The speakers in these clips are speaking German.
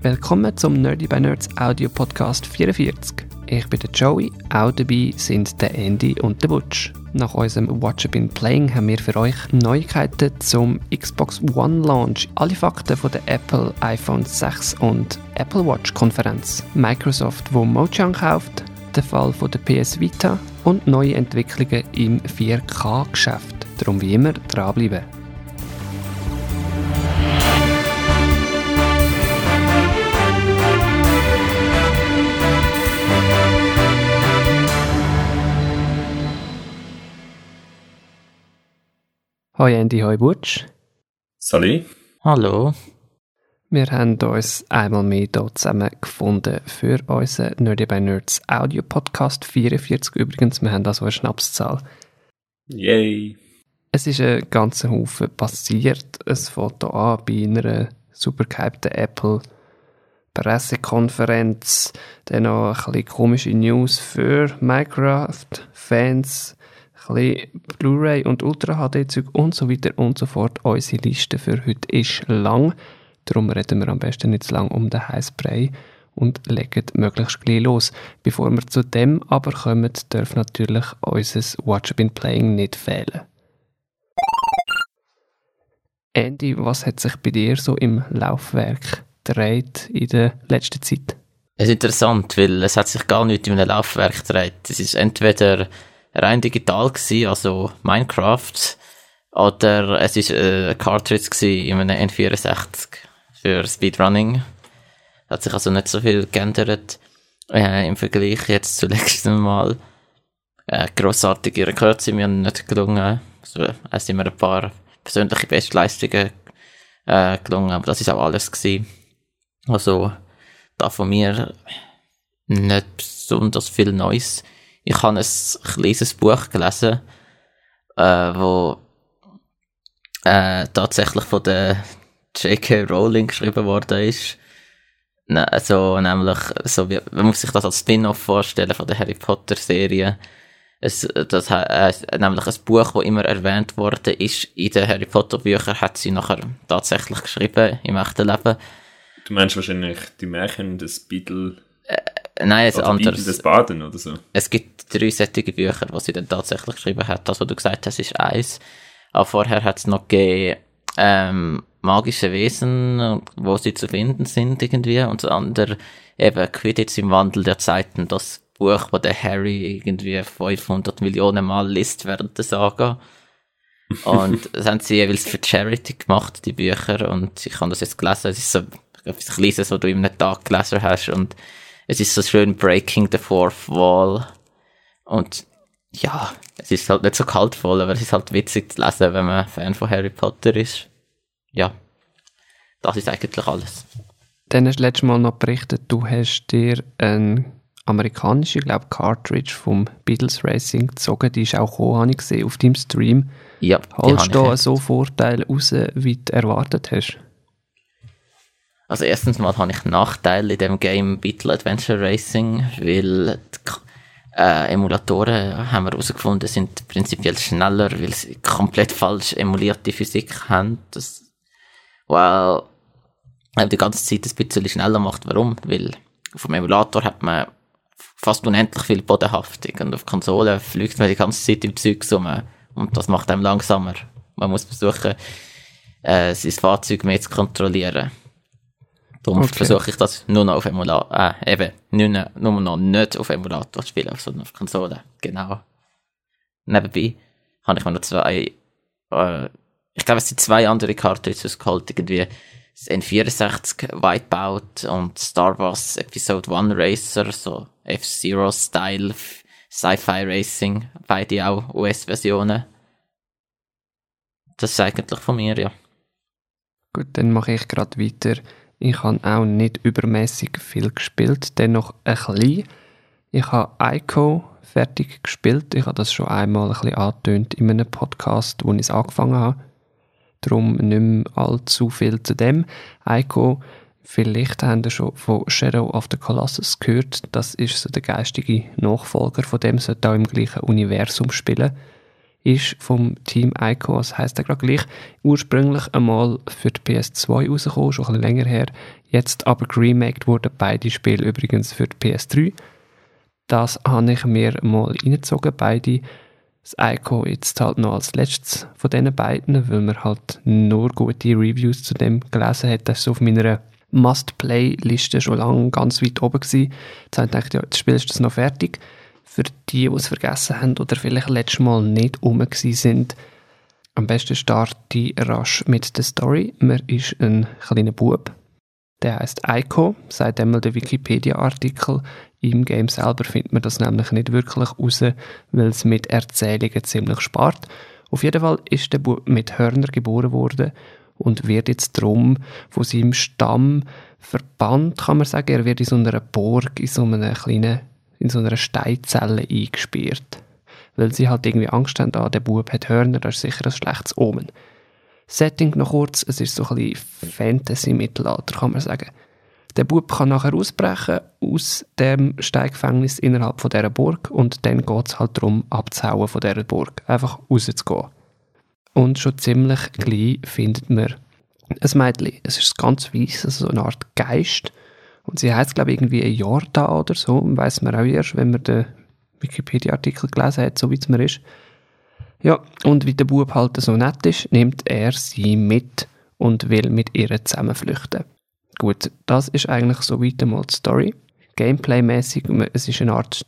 Willkommen zum Nerdy by Nerds Audio Podcast 44. Ich bin der Joey, auch dabei sind der Andy und der Butch. Nach unserem Watch Up in Playing haben wir für euch Neuigkeiten zum Xbox One Launch, alle Fakten von der Apple iPhone 6 und Apple Watch Konferenz, Microsoft, wo Mojang kauft, der Fall von der PS Vita und neue Entwicklungen im 4K-Geschäft. Darum wie immer dranbleiben. Hoi Andy, hoi Butch. Salut. Hallo. Wir haben uns einmal mehr hier zusammen gefunden für unseren Nerdy by Nerds Audio Podcast 44 übrigens. Wir haben also eine Schnapszahl. Yay. Es ist ein ganzer Haufen passiert. Es fängt hier an bei einer super gehypten Apple Pressekonferenz. Dann noch ein bisschen komische News für Minecraft-Fans. Ein bisschen Blu-ray und Ultra-HD-Zeug und so weiter und so fort. Unsere Liste für heute ist lang. Darum reden wir am besten nicht zu lang um den heißen Brei und legen möglichst gleich los. Bevor wir zu dem aber kommen, darf natürlich unser Watch Up in Playing nicht fehlen. Andy, was hat sich bei dir so im Laufwerk gedreht in der letzten Zeit? Es ist interessant, weil es hat sich gar nicht in einem Laufwerk gedreht. Es ist entweder rein digital gewesen, also Minecraft, oder es ist ein Cartridge gewesen in einem N64 für Speedrunning. Hat sich also nicht so viel geändert im Vergleich jetzt zum letzten Mal. Grossartige Rekorde sind mir nicht gelungen. Also, es sind mir ein paar persönliche Bestleistungen gelungen, aber das ist auch alles gewesen. Also da von mir nicht besonders viel Neues. Ich habe ein kleines Buch gelesen, wo tatsächlich von der J.K. Rowling geschrieben worden ist. Also, nämlich, so wie, man muss sich das als Spin-off vorstellen von der Harry Potter-Serie. Nämlich ein Buch, das immer erwähnt worden ist in den Harry Potter-Büchern, hat sie nachher tatsächlich geschrieben im echten Leben. Du meinst wahrscheinlich die Märchen des Beetle... Nein, es ist anders. Des Baden oder so. Es gibt 3 sättige Bücher, die sie dann tatsächlich geschrieben hat. Das, was du gesagt hast, ist 1. Aber vorher hat es noch gegeben, magische Wesen, wo sie zu finden sind irgendwie. Und das andere eben Quidditch im Wandel der Zeiten. Das Buch, wo der Harry irgendwie 500 Millionen Mal liest während der Saga. Und das haben sie jeweils für Charity gemacht, die Bücher. Und ich habe das jetzt gelesen. Es ist so etwas Kleines, was du in einem Tag gelesen hast. Und es ist so schön Breaking the Fourth Wall. Und ja, es ist halt nicht so kaltvoll, aber es ist halt witzig zu lesen, wenn man Fan von Harry Potter ist. Ja, das ist eigentlich alles. Dann hast du letztes Mal noch berichtet, du hast dir eine amerikanische, glaube Cartridge vom Beatles Racing gezogen. Die ist auch gekommen, habe ich gesehen, auf deinem Stream. Ja, holst du da so Vorteile raus, wie du erwartet hast? Also erstens mal habe ich Nachteile in dem Game Beetle Adventure Racing, weil die Emulatoren, haben wir herausgefunden, sind prinzipiell schneller, weil sie komplett falsch emulierte Physik haben. Das, die ganze Zeit ein bisschen schneller macht. Warum? Weil auf dem Emulator hat man fast unendlich viel Bodenhaftung und auf Konsolen fliegt man die ganze Zeit im Zeug rum und das macht einem langsamer. Man muss versuchen, sein Fahrzeug mehr zu kontrollieren. Darum versuche ich das nur noch auf Emulator, nur noch nicht auf Emulator zu spielen, sondern auf Konsole. Genau. Nebenbei habe ich mir noch 2, ich glaube, es sind 2 andere Cartridges geholt, irgendwie das N64 Wipeout und Star Wars Episode 1 Racer, so F-Zero-Style, Sci-Fi Racing, beide auch US-Versionen. Das ist eigentlich von mir, ja. Gut, dann mache ich gerade weiter. Ich habe auch nicht übermäßig viel gespielt, dennoch ein bisschen. Ich habe Ico fertig gespielt. Ich habe das schon einmal ein bisschen angetönt in einem Podcast, wo ich es angefangen habe. Darum nicht mehr allzu viel zu dem. Ico, vielleicht habt ihr schon von Shadow of the Colossus gehört. Das ist so der geistige Nachfolger von dem, sollte auch im gleichen Universum spielen. ist vom Team Ico, das heisst ja gerade gleich, ursprünglich einmal für die PS2 rausgekommen, schon ein bisschen länger her, jetzt aber geremaked wurden beide Spiele übrigens für die PS3. Das habe ich mir mal reingezogen, beide. Das Ico jetzt halt noch als letztes von diesen beiden, weil man halt nur gute Reviews zu dem gelesen hat. Das ist so auf meiner Must-Play-Liste schon lange ganz weit oben gewesen. Jetzt habe ich gedacht, ja, das Spiel ist das noch fertig. Für die es vergessen haben oder vielleicht letztes Mal nicht rum gewesen sind, am besten starte ich rasch mit der Story. Man ist ein kleiner Bub, der heisst Ico, sagt einmal der Wikipedia-Artikel. Im Game selber findet man das nämlich nicht wirklich raus, weil es mit Erzählungen ziemlich spart. Auf jeden Fall ist der Bub mit Hörnern geboren worden und wird jetzt drum von seinem Stamm verbannt, kann man sagen. Er wird in so einer Burg, in so einer Steinzelle eingesperrt. Weil sie halt irgendwie Angst haben, der Bub hat Hörner, das ist sicher ein schlechtes Omen. Setting noch kurz, es ist so ein bisschen Fantasy-Mittelalter, kann man sagen. Der Bub kann nachher ausbrechen aus dem Steingefängnis innerhalb von dieser Burg und dann geht es halt darum, abzuhauen von dieser Burg. Einfach rauszugehen. Und schon ziemlich gleich findet man ein Mädchen. Es ist ganz weiss, also so eine Art Geist. Und sie heisst, glaube ich, irgendwie ein Jordan oder so. Weiss man auch erst, wenn man den Wikipedia-Artikel gelesen hat, so wie es mir ist. Ja, und wie der Bub halt so nett ist, nimmt er sie mit und will mit ihr zusammen flüchten. Gut, das ist eigentlich soweit einmal die Story. Gameplay-mäßig, es ist eine Art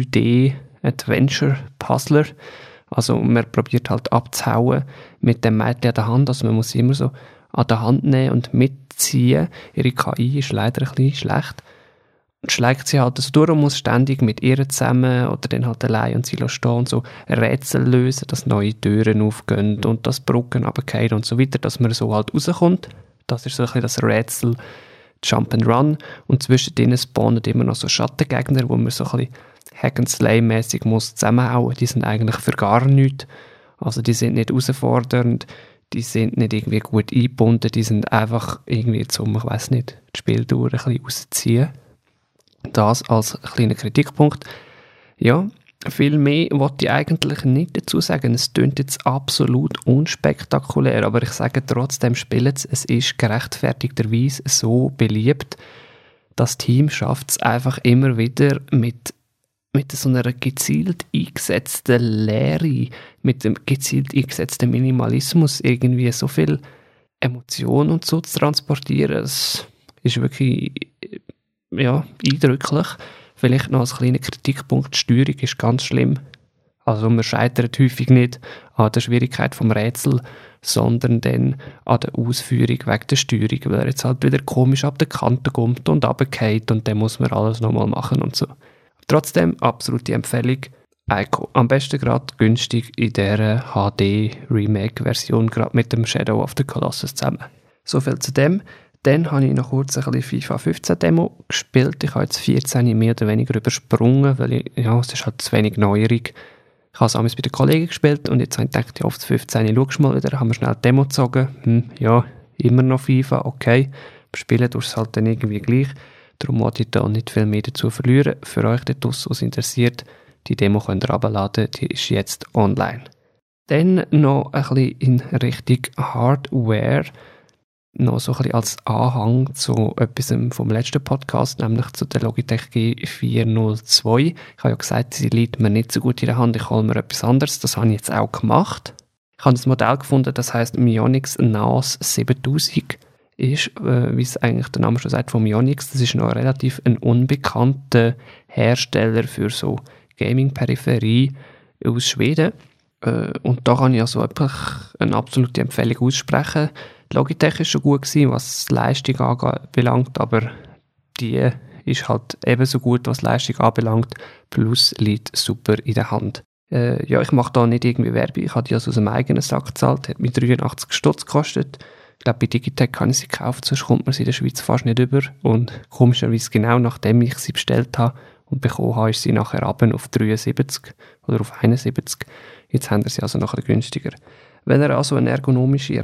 3D-Adventure-Puzzler. Also man probiert halt abzuhauen mit dem Mädchen an der Hand. Also man muss sie immer so an der Hand nehmen und mitziehen. Ihre KI ist leider ein bisschen schlecht. Und schlägt sie halt so durch und muss ständig mit ihr zusammen oder dann halt allein und sie stehen und so Rätsel lösen, dass neue Türen aufgehen und dass Brücken runterfallen und so weiter, dass man so halt rauskommt. Das ist so ein bisschen das Rätsel Jump&Run und zwischen denen spawnen immer noch so Schattengegner, wo man so ein bisschen Hack-and-Slay-mässig muss zusammenhauen. Die sind eigentlich für gar nichts. Also die sind nicht herausfordernd, die sind nicht irgendwie gut eingebunden, die sind einfach irgendwie zum, ich weiss nicht, das Spiel durch ein bisschen rausziehen. Das als kleiner Kritikpunkt. Ja, viel mehr wollte ich eigentlich nicht dazu sagen. Es klingt jetzt absolut unspektakulär, aber ich sage trotzdem, es ist gerechtfertigterweise so beliebt. Das Team schafft es einfach immer wieder mit so einer gezielt eingesetzten Leere, mit dem gezielt eingesetzten Minimalismus irgendwie so viel Emotion und so zu transportieren. Es ist wirklich eindrücklich. Vielleicht noch als kleiner Kritikpunkt, die Steuerung ist ganz schlimm. Also man scheitert häufig nicht an der Schwierigkeit vom Rätsel, sondern dann an der Ausführung wegen der Steuerung, weil er jetzt halt wieder komisch ab der Kante kommt und runterfällt und dann muss man alles nochmal machen und so. Trotzdem, absolute Empfehlung. Ico. Am besten gerade günstig in dieser HD-Remake-Version, gerade mit dem Shadow of the Colossus zusammen. So viel zu dem. Dann habe ich noch kurz ein bisschen FIFA 15 Demo gespielt. Ich habe jetzt 14 mehr oder weniger übersprungen, weil es ist halt zu wenig Neuerung. Ich habe es damals bei den Kollegen gespielt und jetzt habe ich gedacht, ja, auf das 15 schaust du mal wieder, haben wir schnell die Demo gezogen. Ja, immer noch FIFA, okay. Spielen tust du es halt dann irgendwie gleich. Darum wollte ich da nicht viel mehr dazu verlieren. Für euch dort draussen, was interessiert, die Demo könnt ihr herunterladen, die ist jetzt online. Dann noch ein bisschen in Richtung Hardware. Noch so ein bisschen als Anhang zu etwas vom letzten Podcast, nämlich zu der Logitech G402. Ich habe ja gesagt, sie liegt mir nicht so gut in der Hand, ich hole mir etwas anderes. Das habe ich jetzt auch gemacht. Ich habe das Modell gefunden, das heisst Mionix NAS 7000. Ist, wie es eigentlich der Name schon sagt, von Mionix. Das ist noch relativ ein unbekannter Hersteller für so Gaming-Peripherie aus Schweden. Und da kann ich also wirklich eine absolute Empfehlung aussprechen. Die Logitech ist schon gut gewesen, was die Leistung anbelangt, aber die ist halt ebenso gut, was die Leistung anbelangt, plus liegt super in der Hand. Ich mache da nicht irgendwie Werbung, ich habe die also aus dem eigenen Sack gezahlt, hat mir 83 Stutz gekostet. Ich glaube, bei Digitech kann ich sie kaufen, sonst kommt man sie in der Schweiz fast nicht über. Und komischerweise genau nachdem ich sie bestellt habe und bekommen habe, ist sie nachher runter auf 73 oder auf 71. Jetzt haben wir sie also nachher günstiger. Wenn ihr also eine ergonomische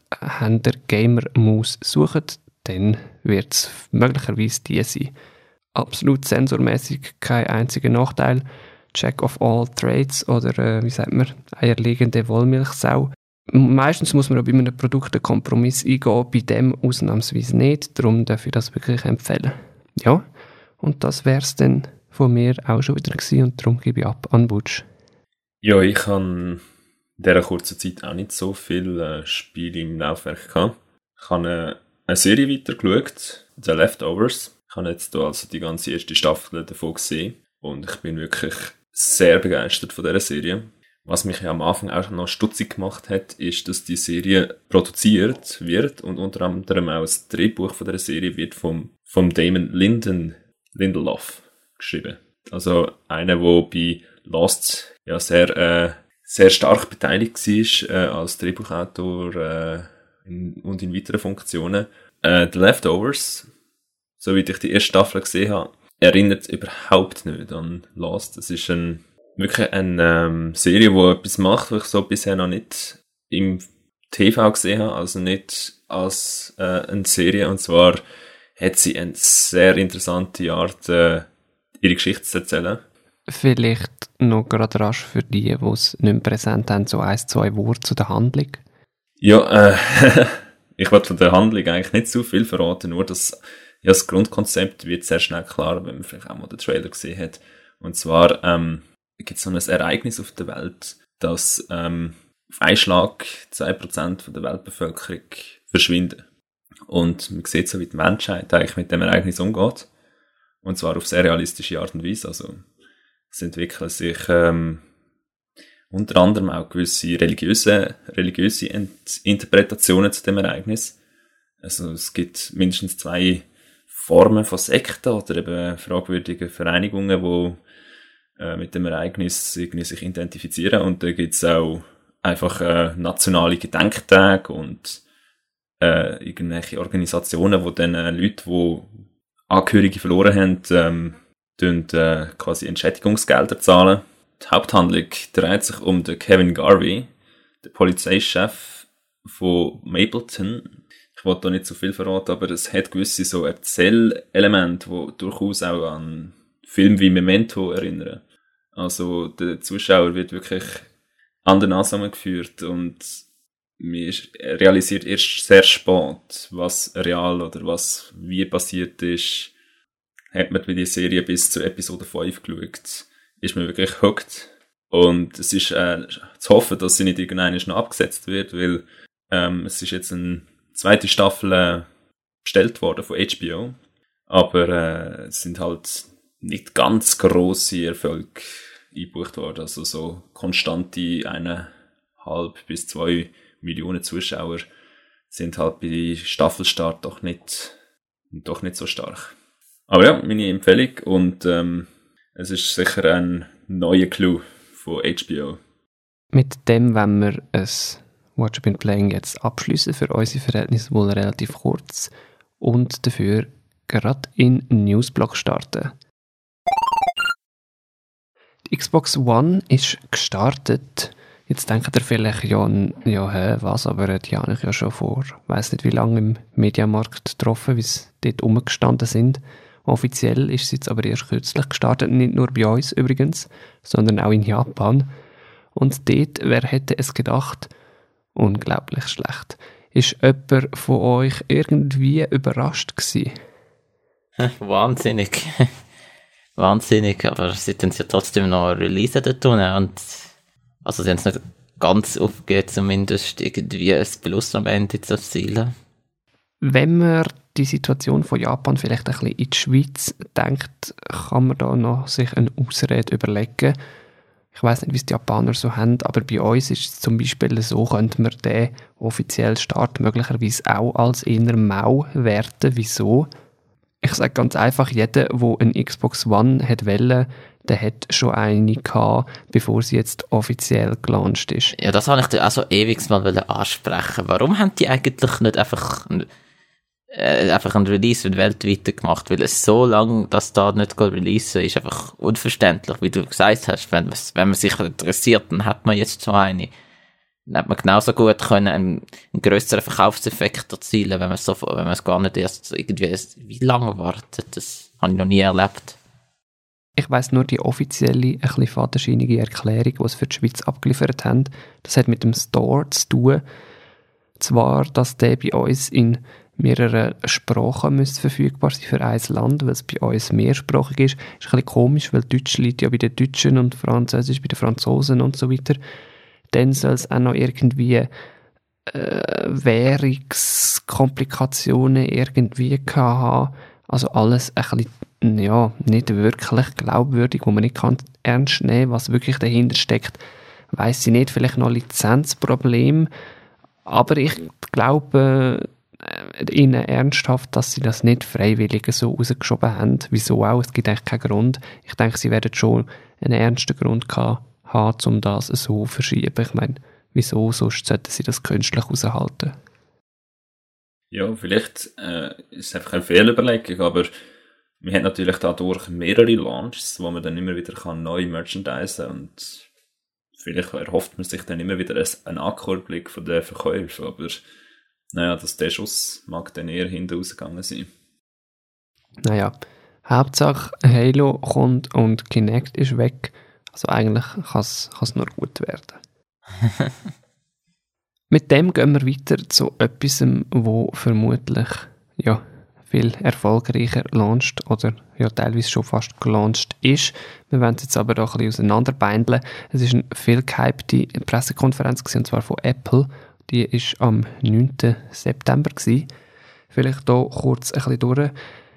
Rechtshänder-Gamer-Maus sucht, dann wird es möglicherweise die sein. Absolut sensormäßig kein einziger Nachteil. Jack of all Trades oder wie sagt man, eierlegende Wollmilchsau. Meistens muss man auch bei einem Produkt einen Kompromiss eingehen, bei dem ausnahmsweise nicht, darum darf ich das wirklich empfehlen. Ja, und das wäre es dann von mir auch schon wieder gewesen und darum gebe ich ab an Butch. Ja, ich habe in dieser kurzen Zeit auch nicht so viele Spiele im Laufwerk gehabt. Ich habe eine Serie weitergeschaut, The Leftovers. Ich habe jetzt hier also die ganze erste Staffel davon gesehen und ich bin wirklich sehr begeistert von dieser Serie. Was mich ja am Anfang auch noch stutzig gemacht hat, ist, dass die Serie produziert wird und unter anderem auch das Drehbuch von dieser Serie wird vom Damon Lindelof geschrieben. Also einer, der bei Lost ja sehr stark beteiligt war als Drehbuchautor und in weiteren Funktionen. The Leftovers, so wie ich die erste Staffel gesehen habe, erinnert überhaupt nicht an Lost. Es ist wirklich eine Serie, die etwas macht, was ich so bisher noch nicht im TV gesehen habe, also nicht als eine Serie. Und zwar hat sie eine sehr interessante Art, ihre Geschichte zu erzählen. Vielleicht noch gerade rasch für die es nicht mehr präsent haben, so 1-2 Worte zu der Handlung. Ja, ich wollte von der Handlung eigentlich nicht zu viel verraten, nur dass das Grundkonzept wird sehr schnell klar, wenn man vielleicht auch mal den Trailer gesehen hat. Und zwar gibt es so ein Ereignis auf der Welt, dass auf einen Schlag 2% von der Weltbevölkerung verschwinden. Und man sieht so, wie die Menschheit eigentlich mit dem Ereignis umgeht. Und zwar auf sehr realistische Art und Weise. Also es entwickeln sich unter anderem auch gewisse religiöse Interpretationen zu dem Ereignis. Also es gibt mindestens 2 Formen von Sekten oder eben fragwürdigen Vereinigungen, die mit dem Ereignis irgendwie sich identifizieren. Und da gibt es auch einfach nationale Gedenktage und irgendwelche Organisationen, die dann Leute, die Angehörige verloren haben, quasi Entschädigungsgelder zahlen. Die Haupthandlung dreht sich um den Kevin Garvey, den Polizeichef von Mapleton. Ich wollte da nicht so viel verraten, aber es hat gewisse so Erzählelemente, die durchaus auch an Filme wie Memento erinnern. Also der Zuschauer wird wirklich an der Nase geführt und man realisiert erst sehr spät, was real oder was wie passiert ist. Hat man bei der Serie bis zur Episode 5 geschaut, ist man wirklich hooked. Und es ist zu hoffen, dass sie nicht irgendwann noch abgesetzt wird, weil es ist jetzt eine zweite Staffel bestellt worden von HBO. Aber es sind halt nicht ganz grosse Erfolge eingebucht worden. Also so konstante 1,5 bis 2 Millionen Zuschauer sind halt bei Staffelstart doch nicht so stark. Aber ja, meine Empfehlung und es ist sicher ein neuer Clou von HBO. Mit dem wollen wir es Watch I've Been Playing jetzt abschliessen, für unsere Verhältnisse wohl relativ kurz und dafür gerade in Newsblock starten. Die Xbox One ist gestartet. Jetzt denkt ihr vielleicht, was, aber die habe ich ja schon vor, weiss nicht wie lange im Mediamarkt getroffen, wie sie dort rumgestanden sind. Offiziell ist sie jetzt aber erst kürzlich gestartet, nicht nur bei uns übrigens, sondern auch in Japan. Und dort, wer hätte es gedacht, unglaublich schlecht. Ist jemand von euch irgendwie überrascht gewesen? Wahnsinnig. Wahnsinnig, aber sie tun ja trotzdem noch Release da tun und also sie haben es nicht ganz aufgegeben, zumindest irgendwie ein Plus am Ende zu erzielen. Wenn man die Situation von Japan vielleicht ein bisschen in die Schweiz denkt, kann man da noch sich eine Ausrede überlegen. Ich weiss nicht, wie es die Japaner so haben, aber bei uns ist es zum Beispiel so, könnte man den offiziellen Start möglicherweise auch als eher mau werten. Wieso? Ich sage ganz einfach, jeder, der eine Xbox One wollte, der hat schon eine gehabt, bevor sie jetzt offiziell gelauncht ist. Ja, das wollte ich dir auch so ewig mal ansprechen. Warum haben die eigentlich nicht einfach ein Release weltweit gemacht? Weil es so lange, dass da nicht releasen, ist einfach unverständlich, wie du gesagt hast. Wenn man sich interessiert, dann hat man jetzt so eine. Dann hat man genauso gut können einen grösseren Verkaufseffekt erzielen, wenn man es gar nicht erst irgendwie wie lange wartet. Das habe ich noch nie erlebt. Ich weiss nur die offizielle, ein bisschen fadenscheinige Erklärung, die sie für die Schweiz abgeliefert haben. Das hat mit dem Store zu tun. Zwar, dass der bei uns in mehreren Sprachen müsste verfügbar sein für ein Land, weil es bei uns mehrsprachig ist. Ist ein bisschen komisch, weil Deutsch liegt ja bei den Deutschen und Französisch bei den Franzosen und so weiter. Dann soll es auch noch irgendwie Währungskomplikationen irgendwie haben. Also alles ein bisschen, ja, nicht wirklich glaubwürdig, wo man nicht kann ernst nehmen, was wirklich dahinter steckt. Weiss ich nicht, vielleicht noch Lizenzproblem, aber ich glaube ihnen ernsthaft, dass sie das nicht freiwillig so rausgeschoben haben. Wieso auch? Es gibt eigentlich keinen Grund. Ich denke, sie werden schon einen ernsten Grund haben, um das so zu verschieben. Ich meine, wieso? Sonst sollten sie das künstlich raushalten. Ja, vielleicht ist es einfach eine Fehlüberlegung, aber wir haben natürlich dadurch mehrere Launches, wo man dann immer wieder neu merchandisen kann und vielleicht erhofft man sich dann immer wieder einen Akkordblick von den Verkäufen, aber naja, der Schuss mag dann eher hinten rausgegangen sein. Naja, Hauptsache Halo kommt und Kinect ist weg, also eigentlich kann es nur gut werden. Mit dem gehen wir weiter zu etwas, wo vermutlich viel erfolgreicher launcht oder ja teilweise schon fast gelauncht ist. Wir werden es jetzt aber auch ein bisschen auseinanderbeindeln. Es ist eine viel gehypte Pressekonferenz gewesen, und zwar von Apple. Die war am 9. September gewesen. Vielleicht hier kurz ein bisschen durch.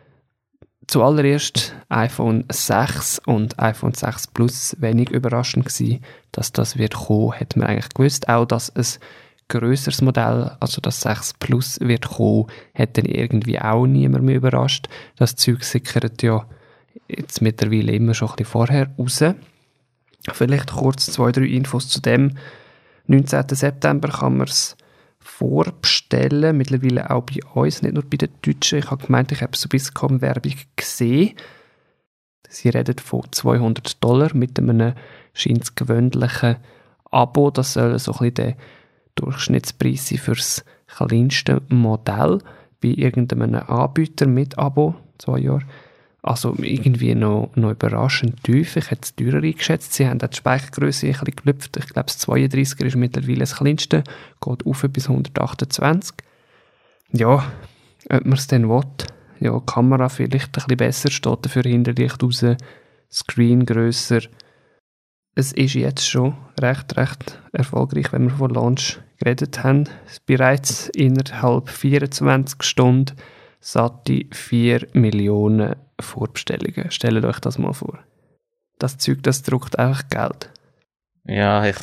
Zuallererst iPhone 6 und iPhone 6 Plus, wenig überraschend gewesen, dass das wird kommen, hätte man eigentlich gewusst. Auch, dass ein grösseres Modell, also das 6 Plus wird kommen, hat dann irgendwie auch niemand mehr überrascht. Das Zeug sickert ja jetzt mittlerweile immer schon ein bisschen vorher raus. Vielleicht kurz 2-3 Infos zu dem. 19. September kann man es vorbestellen, mittlerweile auch bei uns, nicht nur bei den Deutschen. Ich habe gemeint, ich habe so Swisscom-Werbung gesehen. Sie reden von $200 mit einem scheint gewöhnlichen Abo. Das soll so ein bisschen der Durchschnittspreis sein für das kleinste Modell bei irgendeinem Anbieter mit Abo, 2 Jahre. Also irgendwie noch überraschend tief. Ich hätte es teurer eingeschätzt. Sie haben auch die Speichergröße ein bisschen gelüpft. Ich glaube, das 32er ist mittlerweile das kleinste. Geht auf bis 128. Ja, ob man es dann will. Ja, Kamera vielleicht ein bisschen besser. Steht dafür Hinterlicht raus. Screen grösser. Es ist jetzt schon recht erfolgreich, wenn wir von Launch geredet haben. Bereits innerhalb 24 Stunden satte 4 Millionen Vorbestellungen. Stellt euch das mal vor. Das Zeug, das druckt einfach Geld. Ja, ich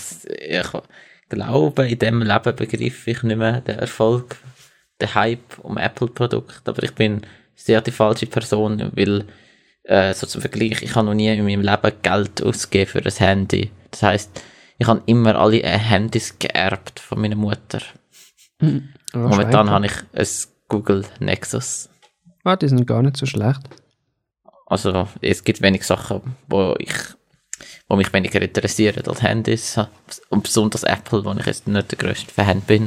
glaube, in diesem Leben begriff ich nicht mehr den Erfolg, den Hype um Apple-Produkte. Aber ich bin sehr die falsche Person, weil so zum Vergleich, ich habe noch nie in meinem Leben Geld ausgegeben für ein Handy. Das heisst, ich habe immer alle Handys geerbt von meiner Mutter. Momentan habe ich ein Google Nexus. Ah, die sind gar nicht so schlecht. Also, es gibt wenig Sachen, wo mich weniger interessieren als Handys. Und besonders Apple, wo ich jetzt nicht der grösste Fan bin.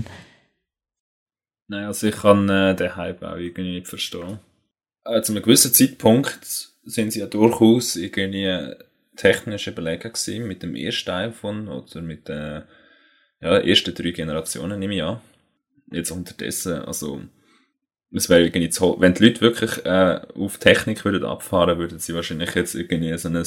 Nein, also ich kann den Hype auch irgendwie nicht verstehen. Zu einem gewissen Zeitpunkt sind sie ja durchaus irgendwie technische Belege gewesen mit dem ersten iPhone oder mit den ersten 3 Generationen, nehme ich an. Jetzt unterdessen, also es wäre irgendwie zu, wenn die Leute wirklich auf Technik würden abfahren, würden sie wahrscheinlich jetzt irgendwie so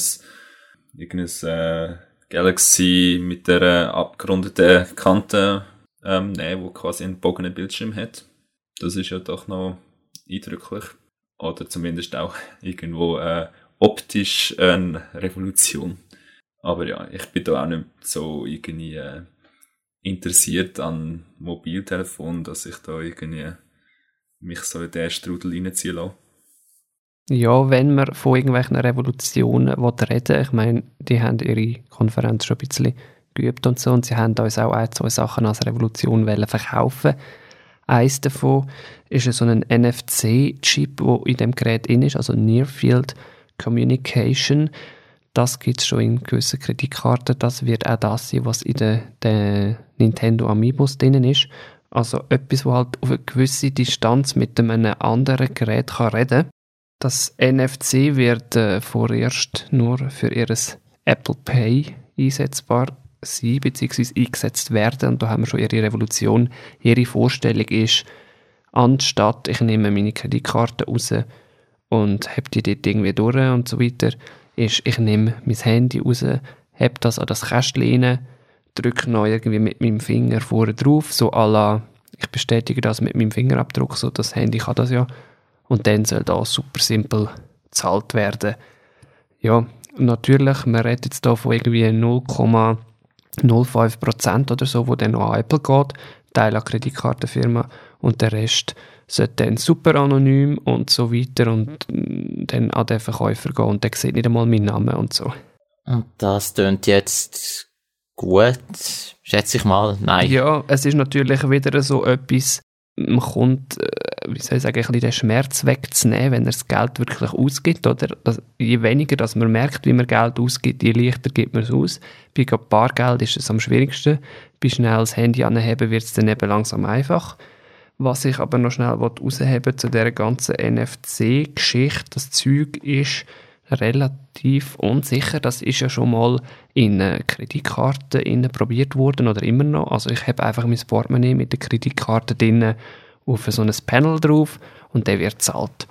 ein Galaxy mit der abgerundeten Kante nehmen, wo quasi einen bogenen Bildschirm hat. Das ist ja doch noch eindrücklich. Oder zumindest auch irgendwo optisch eine Revolution. Aber ja, ich bin da auch nicht so irgendwie interessiert an Mobiltelefon, dass ich da irgendwie mich so in den Strudel reinziehen lasse. Ja, wenn man von irgendwelchen Revolutionen reden, ich meine, die haben ihre Konferenz schon ein bisschen geübt und so, und sie haben uns auch 1-2 Sachen als Revolution verkaufen. Eins davon ist so ein NFC-Chip, der in dem Gerät drin ist, also Near Field Communication. Das gibt es schon in gewissen Kreditkarten. Das wird auch das sein, was in den Nintendo Amiibos drin ist. Also etwas, das halt auf eine gewisse Distanz mit einem anderen Gerät kann reden kann. Das NFC wird vorerst nur für ihr Apple Pay einsetzbar sein, beziehungsweise eingesetzt werden. Und da haben wir schon ihre Revolution. Ihre Vorstellung ist, anstatt ich nehme meine Kreditkarte raus und heb die dort irgendwie durch und so weiter, ist, ich nehme mein Handy raus, heb das an das Kästchen rein, drücke noch irgendwie mit meinem Finger vorne drauf, so à la, ich bestätige das mit meinem Fingerabdruck, so das Handy kann das ja. Und dann soll das super simpel gezahlt werden. Ja, natürlich, man redet jetzt hier von irgendwie 0,05% oder so, wo dann noch an Apple geht, Teil an Kreditkartenfirma und der Rest sollte dann super anonym und so weiter und dann an den Verkäufer gehen und der sieht nicht einmal meinen Namen und so. Und das tönt jetzt gut, schätze ich mal. Nein. Ja, es ist natürlich wieder so etwas, man kommt, wie soll ich sagen, ein bisschen den Schmerz wegzunehmen, wenn er das Geld wirklich ausgibt, oder? Je weniger, dass man merkt, wie man Geld ausgibt, je leichter gibt man es aus. Bei Bargeld ist es am schwierigsten. Bei schnell das Handy anheben wird es dann eben langsam einfach. Was ich aber noch schnell herausheben zu dieser ganzen NFC-Geschichte, das Zeug ist relativ unsicher. Das ist ja schon mal in Kreditkarten probiert worden oder immer noch. Also ich habe einfach mein Portemonnaie mit der Kreditkarte drin auf so ein Panel drauf und der wird gezahlt.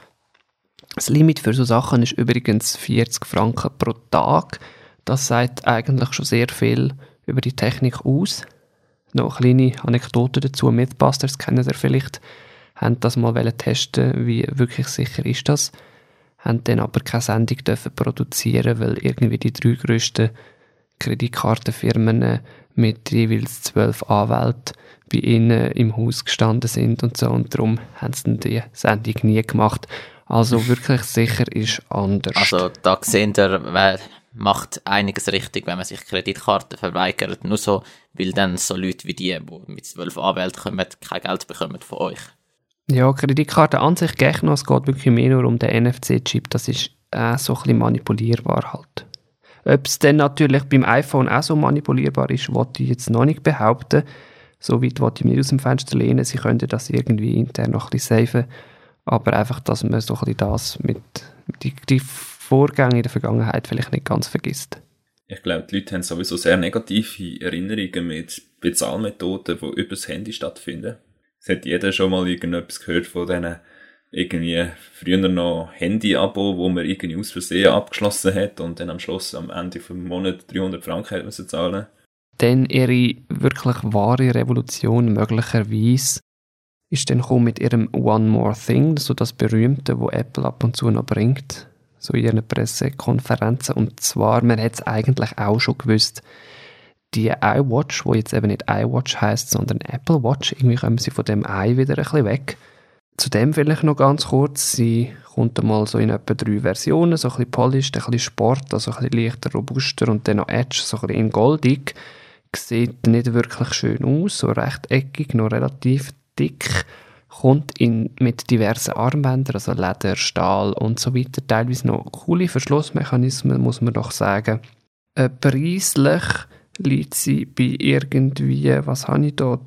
Das Limit für so Sachen ist übrigens 40 Franken pro Tag. Das sagt eigentlich schon sehr viel über die Technik aus. Noch eine kleine Anekdote dazu. Mythbusters kennen ihr vielleicht, haben das mal testen, wie wirklich sicher ist das. Haben dann aber keine Sendung dürfen produzieren, weil irgendwie die 3 grössten Kreditkartenfirmen mit jeweils 12 Anwälten bei ihnen im Haus gestanden sind und so. Und darum haben sie dann die Sendung nie gemacht. Also wirklich sicher ist anders. Also da sehen ihr, wer macht einiges richtig, wenn man sich Kreditkarten verweigert. Nur so, weil dann so Leute wie die mit 12 Anwälten kommen, kein Geld bekommen von euch. Ja, Kreditkarte an sich geht noch. Es geht wirklich mehr nur um den NFC-Chip. Das ist so ein bisschen manipulierbar halt. Ob es dann natürlich beim iPhone auch so manipulierbar ist, wollte ich jetzt noch nicht behaupten. So weit wollte ich mich nicht aus dem Fenster lehnen. Sie könnten das irgendwie intern noch ein bisschen safen. Aber einfach, dass man so ein bisschen das mit die Vorgänge in der Vergangenheit vielleicht nicht ganz vergisst. Ich glaube, die Leute haben sowieso sehr negative Erinnerungen mit Bezahlmethoden, die über das Handy stattfinden. Es hat jeder schon mal irgendetwas gehört von diesen irgendwie früher noch Handy-Abo, wo man irgendwie aus Versehen abgeschlossen hat und dann am Schluss am Ende des Monats 300 Franken hat müssen zahlen. Dann ihre wirklich wahre Revolution möglicherweise ist dann gekommen mit ihrem One More Thing, so das Berühmte, wo Apple ab und zu noch bringt, so in ihren Pressekonferenzen. Und zwar, man hat es eigentlich auch schon gewusst, die iWatch, wo jetzt eben nicht iWatch heisst, sondern Apple Watch, irgendwie kommen sie von dem i wieder ein bisschen weg. Zudem vielleicht noch ganz kurz, sie kommt einmal so in etwa 3 Versionen, so ein bisschen polished, ein bisschen Sport, also ein bisschen leichter, robuster und dann noch Edge, so ein bisschen in goldig. Sieht nicht wirklich schön aus, so rechteckig, noch relativ dick. Kommt mit diversen Armbändern, also Leder, Stahl und so weiter. Teilweise noch coole Verschlussmechanismen, muss man doch sagen. Preislich liegt sie bei irgendwie, was habe ich da,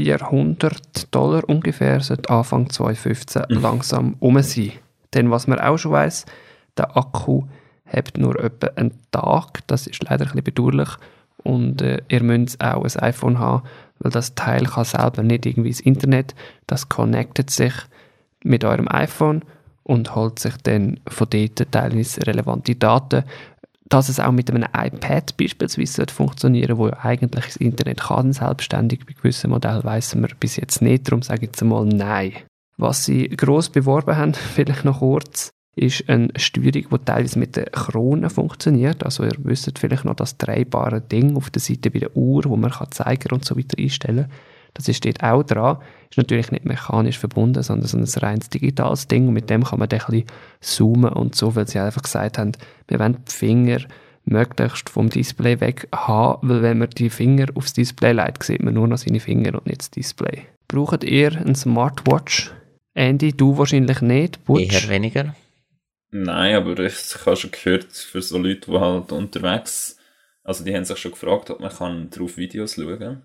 $400 ungefähr, sollte Anfang 2015 langsam rum sein. Denn was man auch schon weiss, der Akku hat nur etwa einen Tag, das ist leider ein bisschen bedauerlich. Und ihr müsst auch ein iPhone haben, weil das Teil kann selber nicht irgendwie ins Internet. Das connectet sich mit eurem iPhone und holt sich dann von dort teilweise relevante Daten. Dass es auch mit einem iPad beispielsweise funktionieren wo ja eigentlich das Internet kann selbstständig, bei gewissen Modellen weiss man bis jetzt nicht, darum sage ich jetzt mal nein. Was sie gross beworben haben, vielleicht noch kurz, ist eine Steuerung, die teilweise mit der Krone funktioniert. Also ihr wisst vielleicht noch das drehbare Ding auf der Seite bei der Uhr, wo man Zeiger und so weiter einstellen kann. Das ist dort auch dran. Ist natürlich nicht mechanisch verbunden, sondern so ein reines digitales Ding. Und mit dem kann man dann ein bisschen zoomen und so, weil sie einfach gesagt haben, wir wollen die Finger möglichst vom Display weg haben, weil wenn man die Finger aufs Display legt, sieht man nur noch seine Finger und nicht das Display. Braucht ihr eine Smartwatch? Andy, du wahrscheinlich nicht. Butch? Eher weniger. Nein, aber ich habe schon gehört, für so Leute, die halt unterwegs, also die haben sich schon gefragt, ob man kann drauf Videos schauen kann.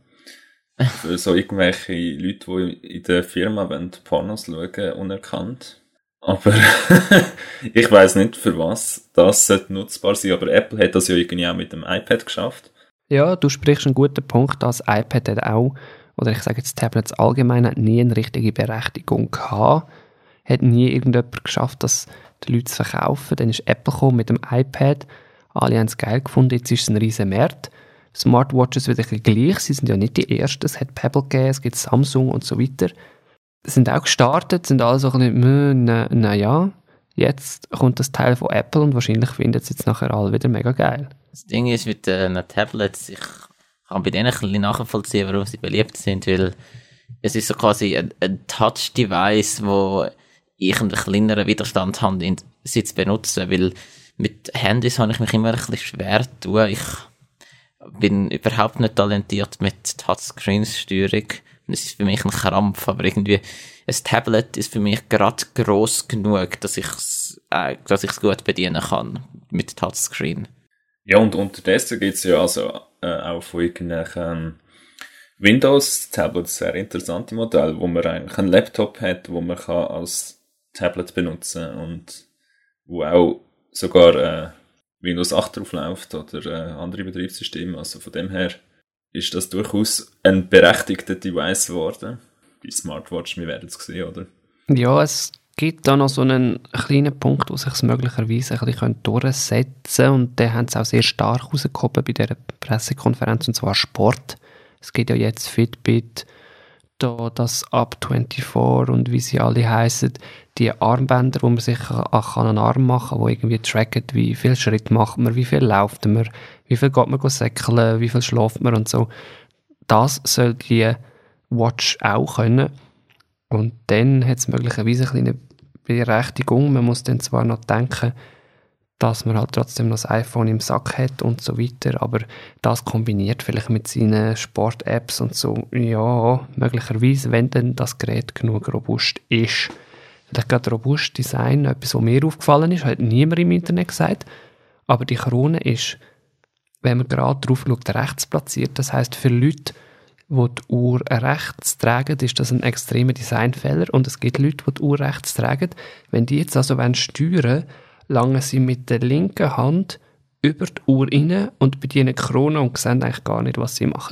Für so irgendwelche Leute, die in der Firma Pornos schauen, unerkannt. Aber ich weiss nicht, für was das sollte nutzbar sein, aber Apple hat das ja irgendwie auch mit dem iPad geschafft. Ja, du sprichst einen guten Punkt. Das iPad hat auch, oder ich sage jetzt Tablets allgemein, hat nie eine richtige Berechtigung gehabt. Hat nie irgendjemand geschafft, das den Leuten zu verkaufen. Dann ist Apple gekommen mit dem iPad. Alle haben es geil gefunden. Jetzt ist es ein riesen Markt. Smartwatches wieder ein bisschen gleich. Sie sind ja nicht die ersten. Es hat Pebble gegeben, es gibt Samsung und so weiter. Sind auch gestartet, sind alle so ein bisschen, naja, jetzt kommt das Teil von Apple und wahrscheinlich finden sie jetzt nachher alle wieder mega geil. Das Ding ist mit den Tablets, ich kann bei denen ein bisschen nachvollziehen, warum sie beliebt sind, weil es ist so quasi ein Touch-Device, wo ich einen kleineren Widerstand habe, sie zu benutzen, weil mit Handys habe ich mich immer ein bisschen schwer getan. Ich bin überhaupt nicht talentiert mit Touchscreen-Steuerung. Es ist für mich ein Krampf, aber irgendwie ein Tablet ist für mich gerade gross genug, dass ich es gut bedienen kann mit Touchscreen. Ja, und unterdessen gibt es ja also auch von irgendwelchen Windows-Tablets sehr interessante Modelle, wo man eigentlich einen Laptop hat, wo man kann als Tablet benutzen und wo auch sogar Windows 8 drauf läuft oder andere Betriebssysteme. Also von dem her ist das durchaus ein berechtigter Device geworden. Bei Smartwatch, wir werden es sehen, oder? Ja, es gibt da noch so einen kleinen Punkt, wo sich es möglicherweise ein bisschen durchsetzen könnte. Und den haben sie auch sehr stark rausgehoben bei dieser Pressekonferenz, und zwar Sport. Es gibt ja jetzt Fitbit, da das Up 24 und wie sie alle heissen, die Armbänder, wo man sich an einen Arm machen kann, die irgendwie tracken, wie viel Schritt macht man, wie viel läuft man, wie viel geht man säckeln, wie viel schläft man und so. Das soll die Watch auch können. Und dann hat es möglicherweise eine kleine Berechtigung. Man muss dann zwar noch denken, dass man halt trotzdem noch das iPhone im Sack hat und so weiter, aber das kombiniert vielleicht mit seinen Sport-Apps und so, ja, möglicherweise, wenn dann das Gerät genug robust ist. Vielleicht gerade robust Design, etwas, was mir aufgefallen ist, hat niemand im Internet gesagt, aber die Krone ist, wenn man gerade drauf schaut, rechts platziert. Das heisst, für Leute, die die Uhr rechts tragen, ist das ein extremer Designfehler, und es gibt Leute, die die Uhr rechts tragen. Wenn die jetzt also steuern, langen sie mit der linken Hand über die Uhr rein und bedienen die Krone und sehen eigentlich gar nicht, was sie machen.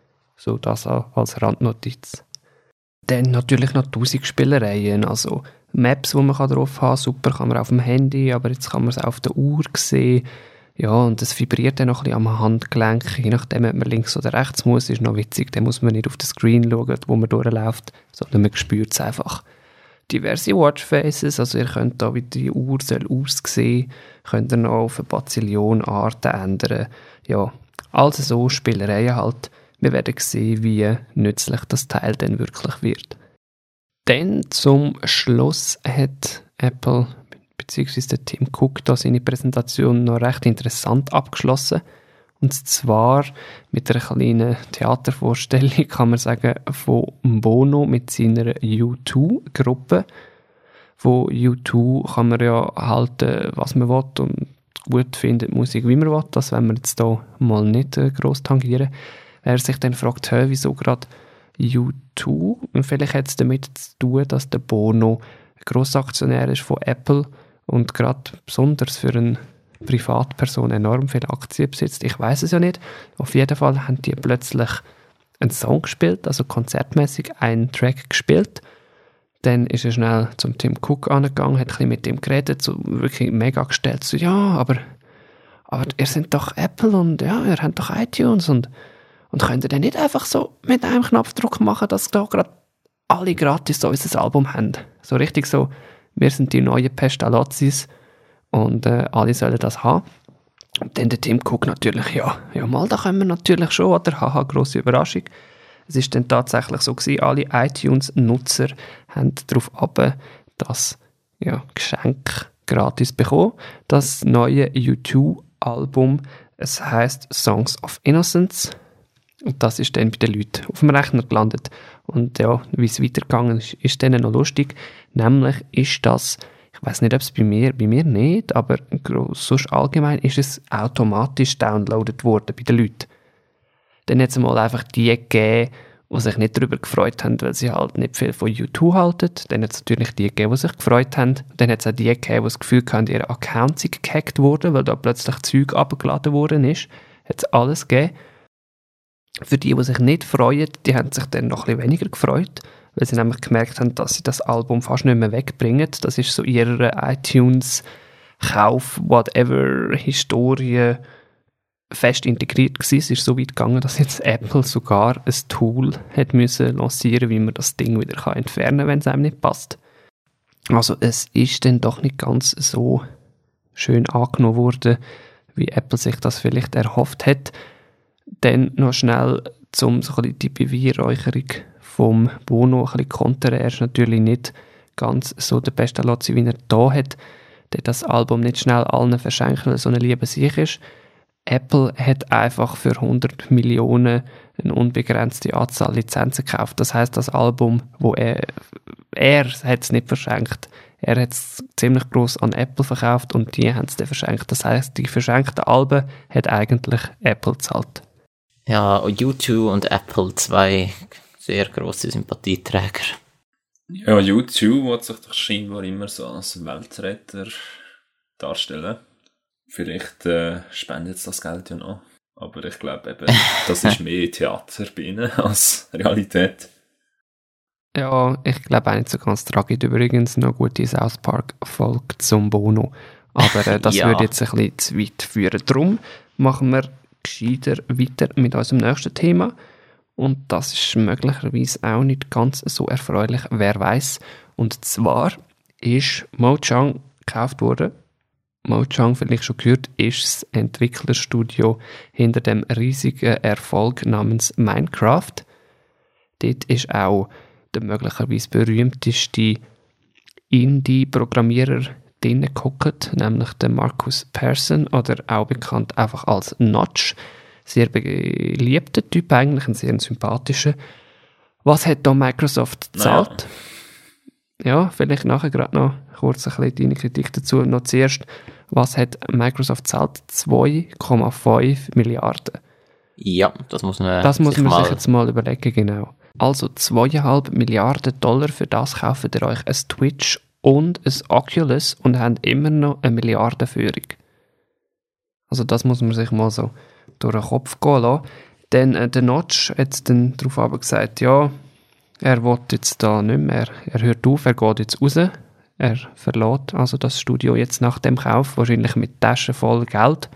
So das als Randnotiz. Dann natürlich noch 1000 Spielereien, also Maps, die man drauf haben kann, super, kann man auf dem Handy, aber jetzt kann man es auf der Uhr sehen. Ja, und es vibriert dann noch ein bisschen am Handgelenk, je nachdem, ob man links oder rechts muss, ist noch witzig, dann muss man nicht auf den Screen schauen, wo man durchläuft, sondern man spürt es einfach. Diverse Watchfaces, also ihr könnt da, wie die Uhr soll aussehen, könnt ihr noch auf eine Bazillion Arten ändern. Ja, also so Spielereien halt. Wir werden sehen, wie nützlich das Teil dann wirklich wird. Dann zum Schluss hat Apple bzw. der Tim Cook da seine Präsentation noch recht interessant abgeschlossen. Und zwar mit einer kleinen Theatervorstellung, kann man sagen, von Bono mit seiner U2-Gruppe. Von U2 kann man ja halten, was man will, und gut findet Musik, wie man will. Das wollen wir jetzt hier mal nicht gross tangieren. Wer sich dann fragt, wieso gerade U2? Und vielleicht hat es damit zu tun, dass der Bono ein Grossaktionär ist von Apple und gerade besonders für einen Privatperson enorm viele Aktien besitzt. Ich weiß es ja nicht. Auf jeden Fall haben die plötzlich einen Song gespielt, also konzertmäßig einen Track gespielt. Dann ist er schnell zum Tim Cook angegangen, hat ein bisschen mit ihm geredet, so wirklich mega gestellt, so ja, aber ihr seid doch Apple und ja, ihr habt doch iTunes und könnt ihr dann nicht einfach so mit einem Knopfdruck machen, dass da gerade alle gratis so unser Album haben. So richtig so, wir sind die neuen Pestalozis und alle sollen das haben. Und dann der Tim Cook natürlich, ja mal, da können wir natürlich schon, oder? Haha, grosse Überraschung. Es ist dann tatsächlich so gewesen, alle iTunes-Nutzer haben darauf ab, das Geschenk gratis bekommen. Das neue U2-Album, es heisst Songs of Innocence. Und das ist dann bei den Leuten auf dem Rechner gelandet. Und ja, wie es weitergegangen ist dann noch lustig. Nämlich ist das, ich weiss nicht, ob es bei mir nicht, aber sonst allgemein ist es automatisch downloadet worden bei den Leuten. Dann hat es mal einfach die gegeben, die sich nicht darüber gefreut haben, weil sie halt nicht viel von U2 halten. Dann hat es natürlich die gegeben, die sich gefreut haben. Dann hat es auch die gegeben, die das Gefühl hatten, ihre Accounts sind gehackt worden, weil da plötzlich Zeug abgeladen worden ist. Hat es alles gegeben. Für die sich nicht freuen, die haben sich dann noch ein bisschen weniger gefreut, weil sie nämlich gemerkt haben, dass sie das Album fast nicht mehr wegbringen. Das ist so ihre iTunes-Kauf, whatever, Historie fest integriert gewesen. Es ist so weit gegangen, dass jetzt Apple sogar ein Tool hat müssen lancieren, wie man das Ding wieder entfernen kann, wenn es einem nicht passt. Also es ist dann doch nicht ganz so schön angenommen worden, wie Apple sich das vielleicht erhofft hat. Dann noch schnell zum so ein bisschen die Beweihräucherung vom Bono ein bisschen kontern. Er ist natürlich nicht ganz so der beste Lotzi, wie er da hat, der das Album nicht schnell allen verschenken, weil so eine Liebe sich ist. Apple hat einfach für 100 Millionen eine unbegrenzte Anzahl Lizenzen gekauft. Das heisst, das Album, wo er hat es nicht verschenkt. Er hat es ziemlich gross an Apple verkauft und die haben es dann verschenkt. Das heisst, die verschenkten Alben hat eigentlich Apple gezahlt. Ja, U2 und Apple, zwei sehr grosse Sympathieträger. Ja, U2 will sich doch scheinbar immer so als Weltretter darstellen. Vielleicht spendet das Geld ja noch. Aber ich glaube eben, das ist mehr Theater bei ihnen als Realität. Ja, ich glaube auch nicht so ganz. Da gibt übrigens noch gute South Park-Folge zum Bono. Aber das Ja. würde jetzt ein bisschen zu weit führen. Darum machen wir gescheiter weiter mit unserem nächsten Thema. Und das ist möglicherweise auch nicht ganz so erfreulich, wer weiß. Und zwar ist Mojang gekauft worden. Mojang, vielleicht schon gehört, ist das Entwicklerstudio hinter dem riesigen Erfolg namens Minecraft. Dort ist auch der möglicherweise berühmteste Indie-Programmierer drinnen gehockt, nämlich der Marcus Persson, oder auch bekannt einfach als Notch. Sehr beliebter Typ eigentlich, ein sehr sympathischer. Was hat da Microsoft gezahlt? Ja, vielleicht nachher gerade noch kurz ein bisschen deine Kritik dazu. Noch zuerst, was hat Microsoft gezahlt? 2,5 Milliarden. Ja, das muss man sich jetzt mal überlegen, genau. Also 2,5 Milliarden Dollar, für das kauft ihr euch ein Twitch und ein Oculus und habt immer noch eine Milliardenführung. Also das muss man sich mal so durch den Kopf gehen lassen. Dann der Notch hat dann darauf gesagt, ja, er will jetzt da nicht mehr, er hört auf, er geht jetzt raus, er verlässt also das Studio jetzt nach dem Kauf, wahrscheinlich mit Taschen voll Geld,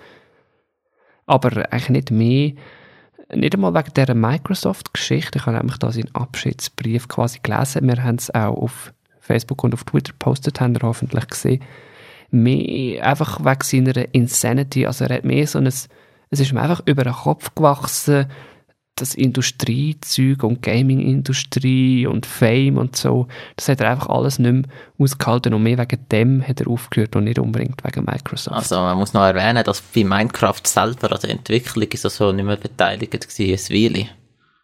aber eigentlich nicht mehr, nicht einmal wegen dieser Microsoft-Geschichte. Ich habe nämlich da seinen Abschiedsbrief quasi gelesen, wir haben es auch auf Facebook und auf Twitter gepostet, haben ihr hoffentlich gesehen, mehr einfach wegen seiner Insanity, also er hat mehr so ein, es ist mir einfach über den Kopf gewachsen, das Industriezeug und Gaming-Industrie und Fame und so, das hat er einfach alles nicht mehr ausgehalten und mehr wegen dem hat er aufgehört und nicht unbedingt wegen Microsoft. Also man muss noch erwähnen, dass bei Minecraft selber an der Entwicklung ist er so nicht mehr beteiligt gewesen, ein Weile.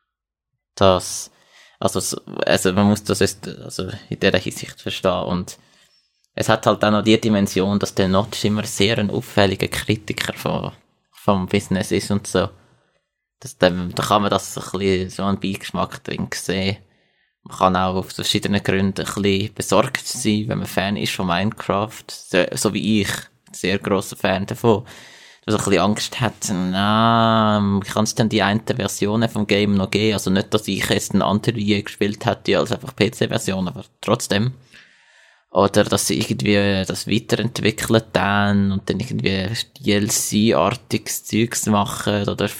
Das, also man muss das jetzt, also in dieser Hinsicht verstehen und es hat halt auch noch die Dimension, dass der Notch immer sehr ein auffälliger Kritiker vom Business ist und so. Da kann man das ein bisschen so einen Beigeschmack drin sehen. Man kann auch auf verschiedene Gründe ein bisschen besorgt sein, wenn man Fan ist von Minecraft. So wie ich, sehr grosser Fan davon. Dass man ein bisschen Angst hat, kann es denn die eine Version vom Game noch geben? Also nicht, dass ich jetzt eine andere gespielt hätte als einfach PC-Version, aber trotzdem. Oder dass sie irgendwie das weiterentwickeln dann und dann irgendwie DLC-artiges Zeugs machen oder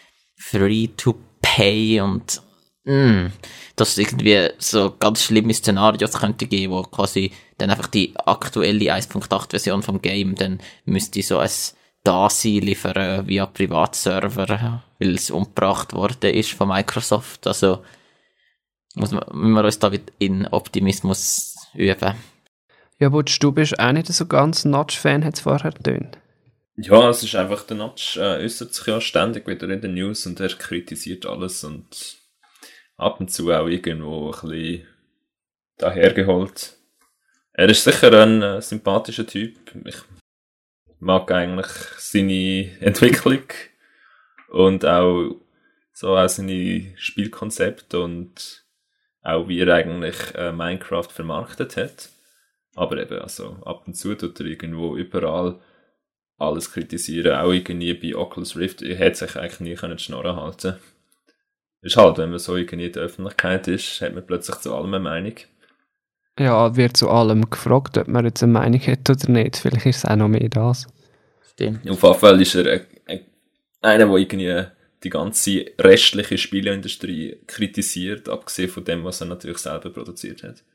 Free-to-Pay und dass es irgendwie so ganz schlimme Szenarios könnte geben, wo quasi dann einfach die aktuelle 1.8 Version vom Game dann müsste so ein Dasein liefern via Privatserver, weil es umgebracht worden ist von Microsoft. Also müssen wir uns da in Optimismus üben. Ja, Butch, du bist auch nicht so ganz Notch-Fan, hat es vorher getönt. Ja, es ist einfach, der Notch äußert sich ja ständig wieder in den News und er kritisiert alles und ab und zu auch irgendwo ein bisschen dahergeholt. Er ist sicher ein sympathischer Typ. Ich mag eigentlich seine Entwicklung und auch so auch seine Spielkonzepte und auch wie er eigentlich Minecraft vermarktet hat. Aber eben, also ab und zu tut er irgendwo überall alles kritisieren, auch irgendwie bei Oculus Rift. Er hat sich eigentlich nie die Schnorren halten. Ist halt, wenn man so irgendwie in der Öffentlichkeit ist, hat man plötzlich zu allem eine Meinung. Ja, wird zu allem gefragt, ob man jetzt eine Meinung hat oder nicht. Vielleicht ist es auch noch mehr das. Stimmt. Auf jeden Fall ist er einer, der irgendwie die ganze restliche Spieleindustrie kritisiert, abgesehen von dem, was er natürlich selber produziert hat.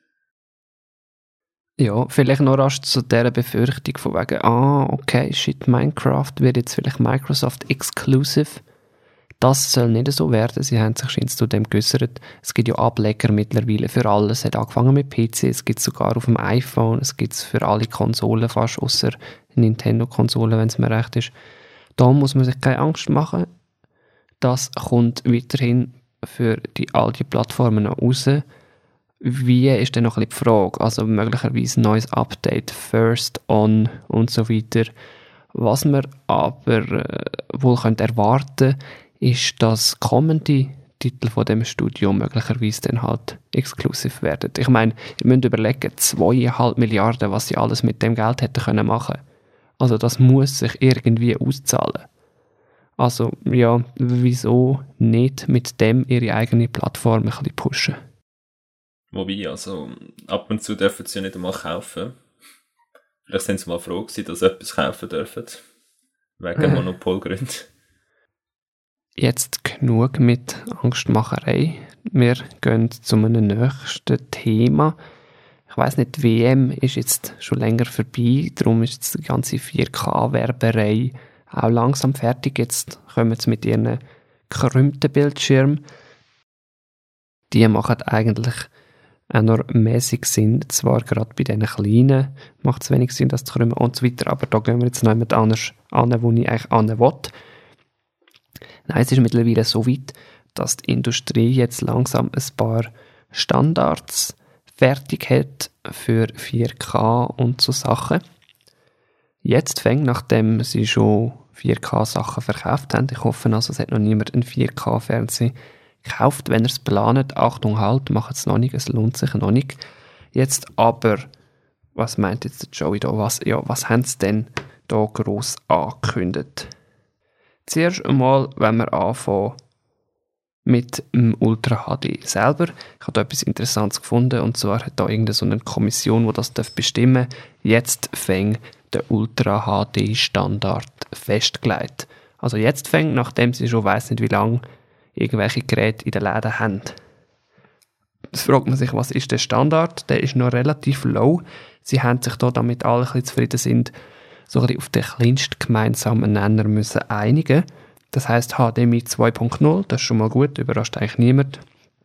Ja, vielleicht noch rasch zu dieser Befürchtung von wegen, okay, shit, Minecraft wird jetzt vielleicht Microsoft Exclusive. Das soll nicht so werden. Sie haben sich schon zu dem geäussert. Es gibt ja Ableger mittlerweile für alles. Es hat angefangen mit PC, es gibt es sogar auf dem iPhone, es gibt es für alle Konsolen fast, außer Nintendo-Konsolen, wenn es mir recht ist. Da muss man sich keine Angst machen. Das kommt weiterhin für all die Plattformen noch raus. Wie ist dann noch ein bisschen die Frage? Also möglicherweise ein neues Update, First On und so weiter. Was man aber wohl könnte erwarten, ist, dass kommende Titel von dem Studio möglicherweise dann halt exklusiv werden. Ich meine, ihr müsst überlegen, 2,5 Milliarden, was sie alles mit dem Geld hätten können machen. Also das muss sich irgendwie auszahlen. Also ja, wieso nicht mit dem ihre eigene Plattform ein bisschen pushen? Wobei, also ab und zu dürfen sie ja nicht einmal kaufen. Vielleicht sind sie mal froh gewesen, dass sie etwas kaufen dürfen. Wegen Monopolgründen. Jetzt genug mit Angstmacherei. Wir gehen zu einem nächsten Thema. Ich weiss nicht, die WM ist jetzt schon länger vorbei, darum ist jetzt die ganze 4K-Werberei auch langsam fertig. Jetzt kommen sie mit ihren gekrümmten Bildschirmen. Die machen eigentlich auch noch mäßig Sinn. Zwar gerade bei diesen kleinen macht es wenig Sinn, das zu krümmen und so weiter, aber da gehen wir jetzt noch jemand anders an, wo ich eigentlich an will. Nein, es ist mittlerweile so weit, dass die Industrie jetzt langsam ein paar Standards fertig hat für 4K und so Sachen. Jetzt fängt, nachdem sie schon 4K-Sachen verkauft haben, ich hoffe also, es hat noch niemand einen 4K-Fernseher gekauft. Wenn ihr es plant, Achtung halt, macht es noch nicht, es lohnt sich noch nicht. Jetzt aber, was meint jetzt der Joey da? Was haben sie denn da gross angekündigt? Zuerst einmal, wenn wir anfangen mit dem Ultra HD selber. Ich habe da etwas Interessantes gefunden, und zwar hat da irgendeine so eine Kommission, die das bestimmen darf. Jetzt fängt der Ultra HD Standard festgelegt. Also jetzt fängt, nachdem sie schon weiss nicht wie lange irgendwelche Geräte in den Läden haben. Jetzt fragt man sich, was ist der Standard? Der ist noch relativ low. Sie haben sich da, damit alle ein bisschen zufrieden sind, so ein bisschen auf den kleinsten gemeinsamen Nenner müssen einigen. Das heisst HDMI 2.0, das ist schon mal gut, überrascht eigentlich niemand.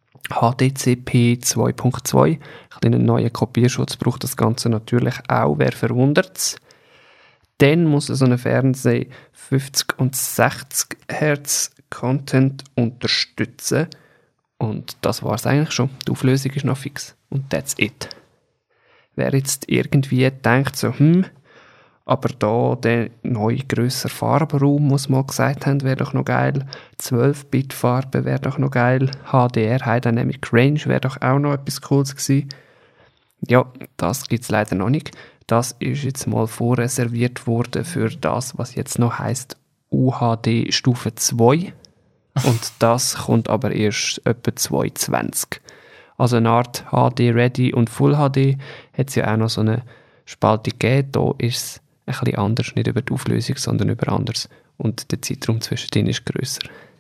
HDCP 2.2, einen neuen Kopierschutz braucht das Ganze natürlich auch, wer verwundert's. Dann muss so ein Fernseher 50 und 60 Hertz Content unterstützen. Und das war es eigentlich schon. Die Auflösung ist noch fix. Und that's it. Wer jetzt irgendwie denkt so, aber da der neue grösser Farbraum, muss man gesagt haben, wäre doch noch geil. 12-Bit-Farbe wäre doch noch geil. HDR, High Dynamic Range, wäre doch auch noch etwas Cooles gewesen. Ja, das gibt es leider noch nicht. Das ist jetzt mal vorreserviert worden für das, was jetzt noch heisst UHD Stufe 2. Und das kommt aber erst etwa 2020. Also eine Art HD Ready und Full HD hat es ja auch noch so eine Spaltung gegeben. Da ist es ein bisschen anders, nicht über die Auflösung, sondern über anders. Und der Zeitraum zwischendrin ist grösser.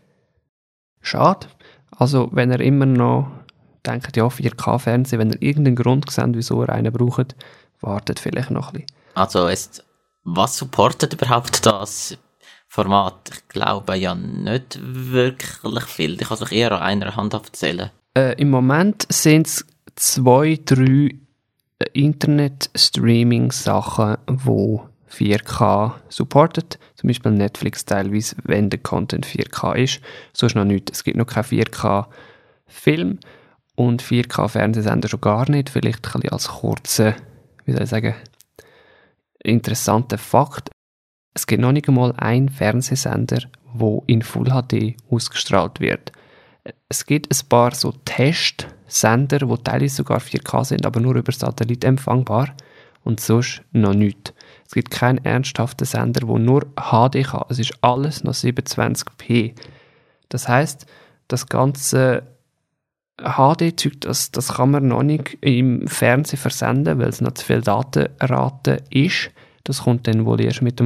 Schade. Also wenn ihr immer noch denkt, ja, 4K-Fernsehen, wenn ihr irgendeinen Grund seht, wieso ihr einen braucht, wartet vielleicht noch ein bisschen. Also was supportet überhaupt das Format? Ich glaube ja nicht wirklich viel. Ich kann es euch eher an einer Hand abzählen. Im Moment sind es 2, 3 Internet-Streaming-Sachen, die 4K supportet. Zum Beispiel Netflix teilweise, wenn der Content 4K ist. So ist noch nichts. Es gibt noch keinen 4K-Film und 4K-Fernsehsender schon gar nicht. Vielleicht ein bisschen als kurzer, interessanter Fakt. Es gibt noch nicht einmal einen Fernsehsender, wo in Full HD ausgestrahlt wird. Es gibt ein paar so Testsender, die teilweise sogar 4K sind, aber nur über Satellit empfangbar und sonst noch nichts. Es gibt keinen ernsthaften Sender, der nur HD kann. Es ist alles noch 720p. Das heisst, das ganze HD-Zeug, das kann man noch nicht im Fernsehen versenden, weil es noch zu viel Datenrate ist. Das kommt dann wohl erst mit dem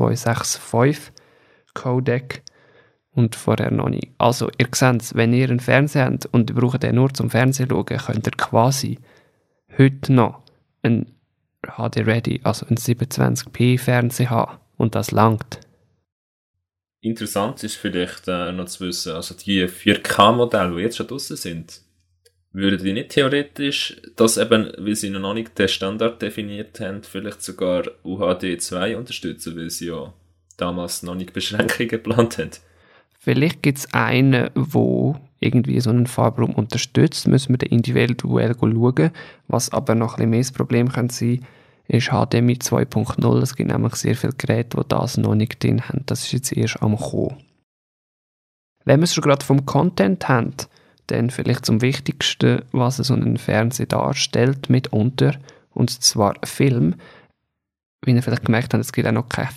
H265 Codec und vorher noch nicht. Also, ihr seht es, wenn ihr einen Fernseher habt und ihr braucht den nur zum Fernsehen schauen, könnt ihr quasi heute noch einen HD-Ready, also einen 720p Fernseher haben. Und das langt. Interessant ist vielleicht noch zu wissen, also die 4K-Modelle, die jetzt schon draussen sind, würden die nicht theoretisch, dass eben, weil sie noch nicht den Standard definiert haben, vielleicht sogar UHD 2 unterstützen, weil sie ja damals noch nicht Beschränkungen geplant haben? Vielleicht gibt es einen, der irgendwie so einen Farbraum unterstützt, müssen wir dann individuell schauen. Was aber noch ein bisschen mehr das Problem kann sein, ist HDMI 2.0. Es gibt nämlich sehr viele Geräte, die das noch nicht drin haben. Das ist jetzt erst am Kommen. Wenn wir es schon gerade vom Content haben, dann vielleicht zum Wichtigsten, was so ein Fernseher darstellt mitunter, und zwar Film. Wie ihr vielleicht gemerkt habt, es gibt auch noch kein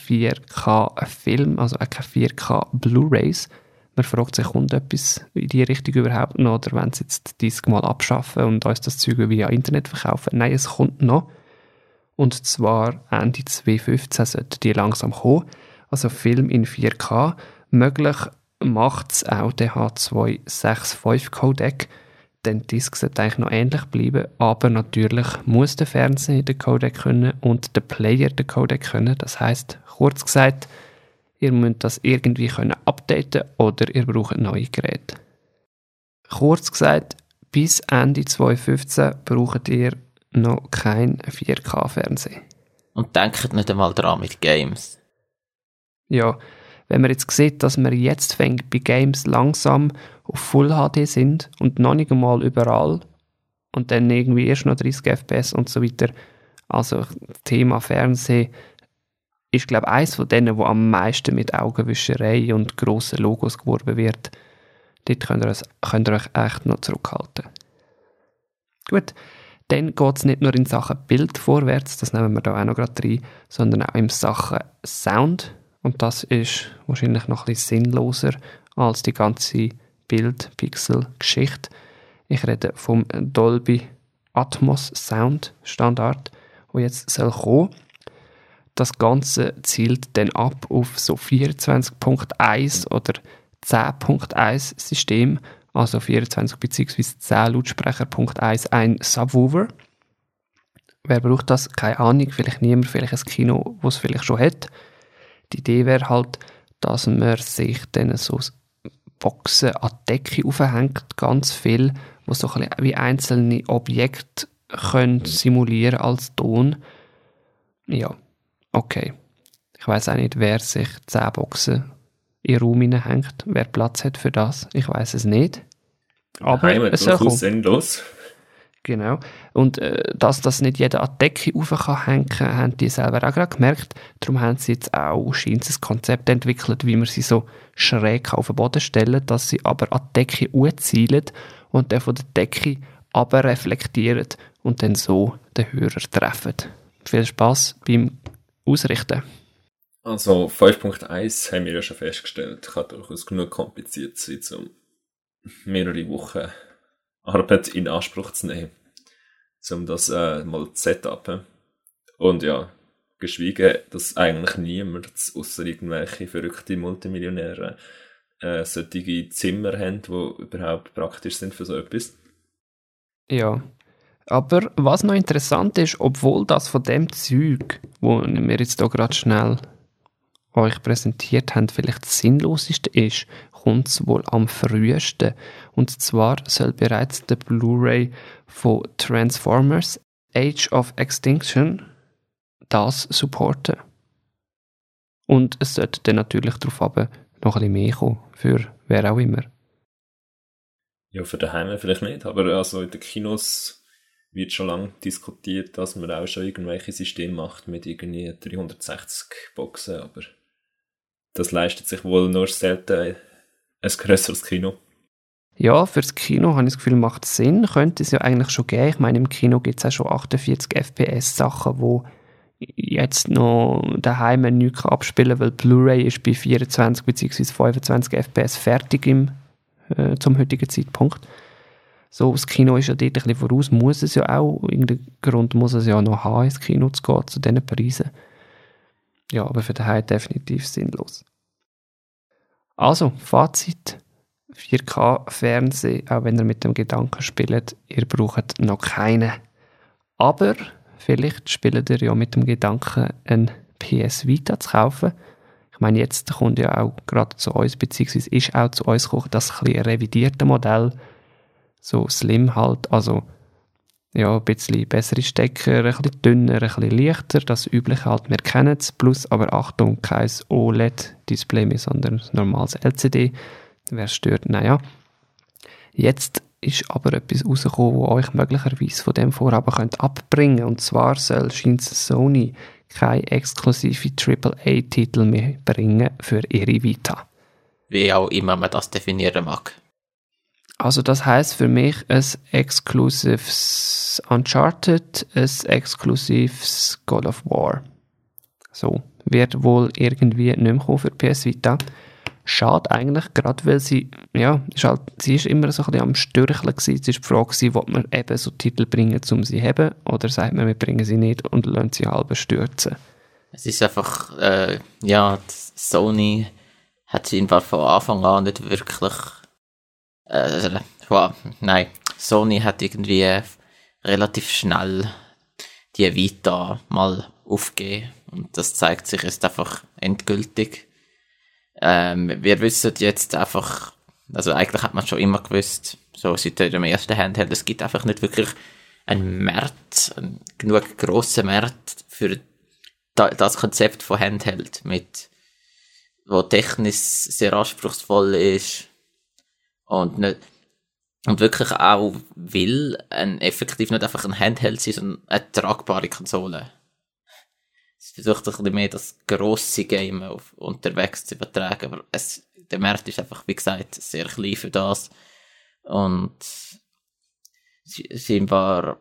4K-Film, also auch keine 4K-Blu-Rays. Man fragt sich, kommt etwas in die Richtung überhaupt noch, oder wenn sie jetzt die Disc mal abschaffen und uns das Zeug via Internet verkaufen? Nein, es kommt noch. Und zwar Ende 2015 sollte die langsam kommen. Also Film in 4K. Möglich macht es auch der H265 Codec. Denn die Disc sollte eigentlich noch ähnlich bleiben. Aber natürlich muss der Fernseher den Codec können und der Player den Codec können. Das heisst, kurz gesagt, ihr müsst das irgendwie können updaten oder ihr braucht neue Geräte. Kurz gesagt, bis Ende 2015 braucht ihr noch kein 4K-Fernseher. Und denkt nicht einmal dran mit Games. Ja, wenn man jetzt sieht, dass wir jetzt bei Games langsam auf Full HD sind und noch nicht einmal überall und dann irgendwie erst noch 30 FPS und so weiter. Also das Thema Fernsehen ist, glaube ich, eines von denen, wo am meisten mit Augenwischerei und grossen Logos geworben wird. Dort könnt ihr euch echt noch zurückhalten. Gut, dann geht es nicht nur in Sachen Bild vorwärts, das nehmen wir da auch noch gerade rein, sondern auch in Sachen Sound. Und das ist wahrscheinlich noch ein bisschen sinnloser als die ganze Bild-Pixel-Geschichte. Ich rede vom Dolby Atmos Sound Standard, der jetzt soll kommen. Das Ganze zielt dann ab auf so 24.1 oder 10.1 System, also 24 bzw. 10 Lautsprecher.1, ein Subwoofer. Wer braucht das? Keine Ahnung, vielleicht niemand, vielleicht ein Kino, das es vielleicht schon hat. Die Idee wäre halt, dass man sich dann so Boxen an die Decke aufhängt, ganz viel, wo so ein bisschen wie einzelne Objekte können simulieren als Ton. Ja, okay. Ich weiss auch nicht, wer sich 10 Boxen in den Raum hineinhängt, wer Platz hat für das. Ich weiss es nicht. Aber es soll kommen. Sinnlos. Genau. Und dass das nicht jeder an die Decke rauf kann hängen, haben die selber auch gerade gemerkt. Darum haben sie jetzt auch scheint ein Konzept entwickelt, wie man sie so schräg auf den Boden stellen, dass sie aber an die Decke zielen und dann von der Decke aber reflektieren und dann so den Hörer treffen. Viel Spass beim Ausrichten. Also 5.1 haben wir ja schon festgestellt, kann durchaus genug kompliziert sein, um mehrere Wochen Arbeit in Anspruch zu nehmen, um das mal zu setupen. Und ja, geschwiegen, dass eigentlich niemand, ausser irgendwelche verrückte Multimillionäre, solche Zimmer haben, die überhaupt praktisch sind für so etwas. Ja, aber was noch interessant ist, obwohl das von dem Zeug, wo wir jetzt hier gerade schnell euch präsentiert haben, vielleicht das Sinnloseste ist, kommt es wohl am frühesten. Und zwar soll bereits der Blu-ray von Transformers Age of Extinction das supporten. Und es sollte dann natürlich darauf aber noch ein bisschen mehr kommen, für wer auch immer. Ja, für daheim vielleicht nicht, aber also in den Kinos wird schon lange diskutiert, dass man auch schon irgendwelche Systeme macht mit irgendwie 360 Boxen, aber das leistet sich wohl nur selten ein grösseres Kino. Ja, fürs Kino habe ich das Gefühl, macht Sinn. Könnte es ja eigentlich schon geben. Ich meine, im Kino gibt es auch schon 48 FPS-Sachen, wo jetzt noch daheim nichts abspielen kann, weil Blu-ray ist bei 24 bzw. 25 FPS fertig zum heutigen Zeitpunkt. So, das Kino ist ja dort ein bisschen voraus, muss es ja auch. Irgendeinen Grund muss es ja noch haben, ins Kino zu gehen, zu diesen Preisen. Ja, aber für daheim definitiv sinnlos. Also, Fazit. 4K-Fernsehen, auch wenn ihr mit dem Gedanken spielt, ihr braucht noch keinen. Aber vielleicht spielt ihr ja mit dem Gedanken, ein PS Vita zu kaufen. Ich meine, jetzt kommt ja auch gerade zu uns, beziehungsweise ist auch zu uns gekommen, das ein bisschen revidierte Modell, so slim halt, also ja, ein bisschen bessere Stecker, ein bisschen dünner, ein bisschen leichter, das Übliche halt, wir kennen es, plus aber Achtung, kein OLED-Display mehr, sondern ein normales LCD. Wer stört? Naja. Jetzt ist aber etwas rausgekommen, das euch möglicherweise von dem Vorhaben abbringen könnt. Und zwar scheint Sony keine exklusive AAA-Titel mehr bringen für ihre Vita. Wie auch immer man das definieren mag. Also das heisst für mich ein exklusives Uncharted, ein exklusives God of War. So, wird wohl irgendwie nicht mehr kommen für PS Vita. Schade eigentlich, gerade weil sie ist immer so ein bisschen am Störcheln gewesen. Es war die Frage, ob man eben so Titel bringen, um sie zu haben, oder sagt man, wir bringen sie nicht und lassen sie halb stürzen. Es ist einfach, Sony hat scheinbar von Anfang an nicht wirklich, Sony hat irgendwie relativ schnell die Vita mal aufgegeben und das zeigt sich jetzt einfach endgültig. Wir wissen jetzt einfach, also eigentlich hat man schon immer gewusst, so seit dem ersten Handheld, es gibt einfach nicht wirklich einen Markt, einen genug grossen Markt für das Konzept von Handheld, wo technisch sehr anspruchsvoll ist und wirklich auch will effektiv nicht einfach ein Handheld sein, sondern eine tragbare Konsole. Es versucht ein bisschen mehr das grosse Game unterwegs zu übertragen, aber der Markt ist einfach, wie gesagt, sehr klein für das. Und scheinbar,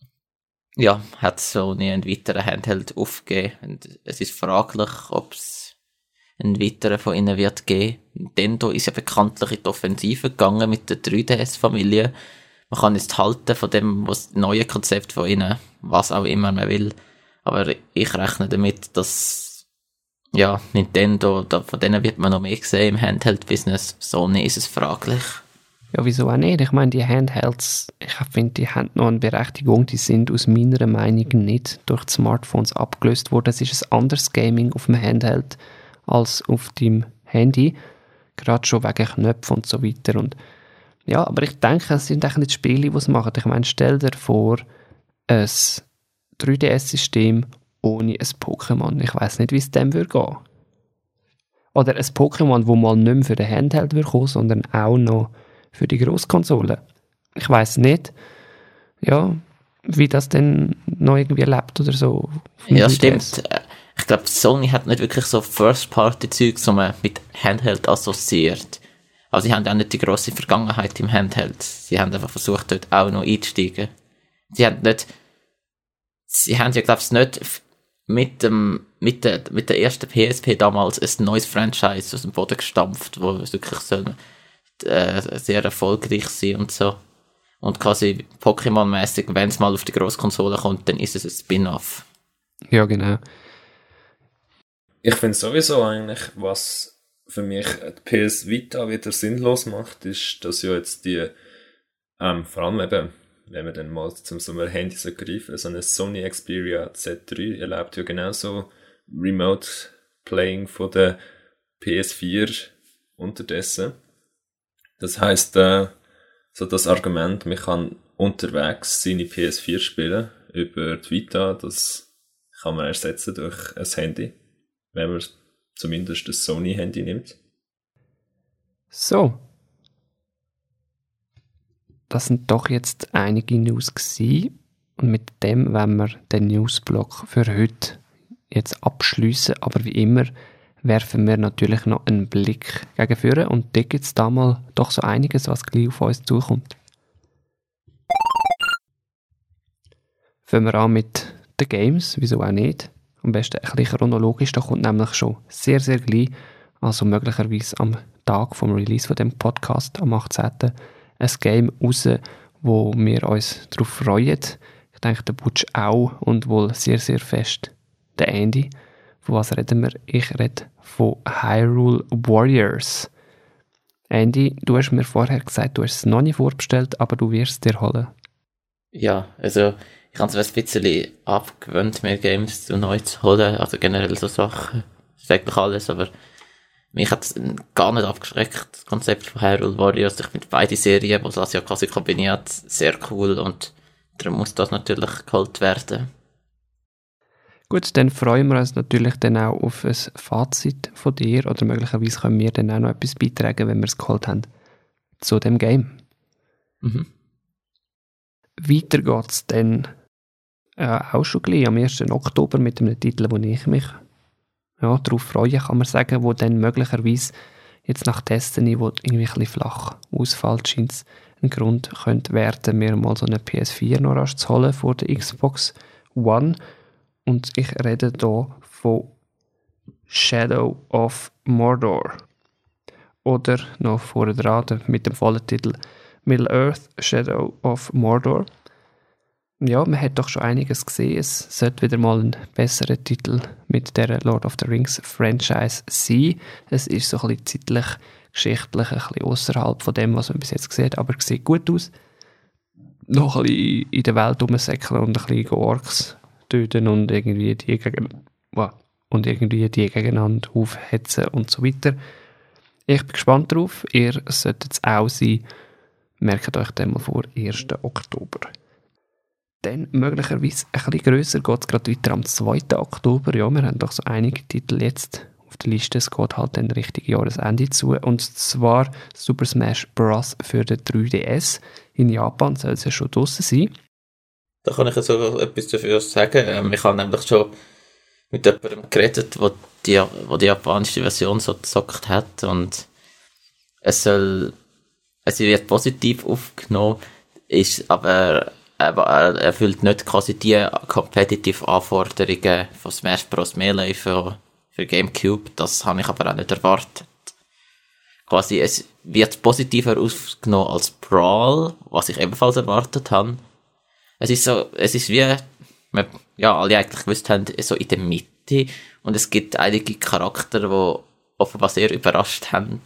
hat Sony einen weiteren Handheld aufgegeben. Und es ist fraglich, ob es einen weiteren von ihnen wird geben. Nintendo ist ja bekanntlich in die Offensive gegangen mit der 3DS-Familie. Man kann jetzt halten von dem neue Konzept von ihnen, was auch immer man will. Aber ich rechne damit, dass Nintendo, von denen wird man noch mehr sehen im Handheld-Business. Sony ist es fraglich. Ja, wieso auch nicht? Ich meine, die Handhelds, ich finde, die haben noch eine Berechtigung. Die sind aus meiner Meinung nicht durch die Smartphones abgelöst worden. Es ist ein anderes Gaming auf dem Handheld als auf dem Handy. Gerade schon wegen Knöpfen und so weiter. Und ja, aber ich denke, es sind eigentlich nicht Spiele, die es machen. Ich meine, stell dir vor, ein 3DS-System ohne ein Pokémon. Ich weiss nicht, wie es dem würde gehen. Oder ein Pokémon, wo mal nicht mehr für den Handheld würde kommen, sondern auch noch für die Grosskonsole. Ich weiss nicht, wie das denn noch irgendwie lebt oder so. Ja, stimmt. Ich glaube, Sony hat nicht wirklich so First-Party-Zeug, so man mit Handheld assoziiert. Aber sie haben auch nicht die grosse Vergangenheit im Handheld. Sie haben einfach versucht, dort auch noch einzusteigen. Sie haben ja, glaube ich, nicht mit der ersten PSP damals ein neues Franchise aus dem Boden gestampft, wo es wirklich sehr erfolgreich sein und so. Und quasi Pokémon-mäßig, wenn es mal auf die Grosskonsole kommt, dann ist es ein Spin-off. Ja, genau. Ich finde sowieso eigentlich, was für mich die PS Vita wieder sinnlos macht, ist, dass ja jetzt die, vor allem eben, wenn man dann mal zum so einem Handy so greifen, so eine Sony Xperia Z3 erlaubt ja genauso Remote Playing von der PS4 unterdessen. Das heisst, so das Argument, man kann unterwegs seine PS4 spielen über die Vita, das kann man ersetzen durch ein Handy, wenn man zumindest das Sony-Handy nimmt. So. Das sind doch jetzt einige News gewesen. Und mit dem wollen wir den Newsblock für heute jetzt abschliessen. Aber wie immer, werfen wir natürlich noch einen Blick gegen vorne und da gibt es da mal doch so einiges, was gleich auf uns zukommt. Fangen wir an mit den Games, wieso auch nicht. Am besten ein bisschen chronologisch, da kommt nämlich schon sehr, sehr gleich, also möglicherweise am Tag vom Release von dem Podcast, am 18. ein Game raus, wo wir uns darauf freuen. Ich denke, der Butch auch und wohl sehr, sehr fest der Andy. Von was reden wir? Ich rede von Hyrule Warriors. Andy, du hast mir vorher gesagt, du hast es noch nicht vorbestellt, aber du wirst es dir holen. Ja, also ich habe es ein bisschen abgewöhnt, mir Games zu neu zu holen, also generell so Sachen. Das ist eigentlich alles, aber mich hat es gar nicht abgeschreckt, das Konzept von Hyrule Warriors. Ich finde beide Serien, die das ja quasi kombiniert, sehr cool und darum muss das natürlich geholt werden. Gut, dann freuen wir uns natürlich dann auch auf ein Fazit von dir oder möglicherweise können wir dann auch noch etwas beitragen, wenn wir es geholt haben, zu dem Game. Mhm. Weiter geht es dann auch schon gleich am 1. Oktober mit einem Titel, wo ich mich darauf freue, kann man sagen, wo dann möglicherweise jetzt nach Destiny, wo irgendwie ein bisschen flach ausfällt, scheint es ein Grund könnte werden, mir mal so eine PS4 noch rasch zu holen vor der Xbox One. Und ich rede hier von Shadow of Mordor. Oder noch vorher dran mit dem vollen Titel Middle-earth Shadow of Mordor. Ja, man hat doch schon einiges gesehen. Es sollte wieder mal ein besserer Titel mit der Lord of the Rings Franchise sein. Es ist so ein bisschen zeitlich, geschichtlich, ein bisschen außerhalb von dem, was man bis jetzt sieht, aber es sieht gut aus. Noch ein bisschen in der Welt rumsäckeln und ein bisschen Orks töten und irgendwie die gegeneinander aufhetzen und so weiter. Ich bin gespannt drauf. Ihr solltet es auch sein. Merkt euch den mal vor, 1. Oktober. Dann möglicherweise ein bisschen grösser geht es gerade weiter am 2. Oktober. Ja, wir haben doch so einige Titel jetzt auf der Liste. Es geht halt dann richtig Jahresende zu. Und zwar Super Smash Bros. Für den 3DS. In Japan soll es ja schon draussen sein. Da kann ich so etwas dafür sagen. Ich habe nämlich schon mit jemandem geredet, der die japanische Version so gezockt hat und es wird positiv aufgenommen, ist aber er erfüllt nicht quasi die competitive Anforderungen von Smash Bros. Melee für Gamecube. Das habe ich aber auch nicht erwartet. Quasi, es wird positiver aufgenommen als Brawl, was ich ebenfalls erwartet habe. Es ist wie, alle eigentlich gewusst haben, so in der Mitte. Und es gibt einige Charaktere, die offenbar sehr überrascht haben.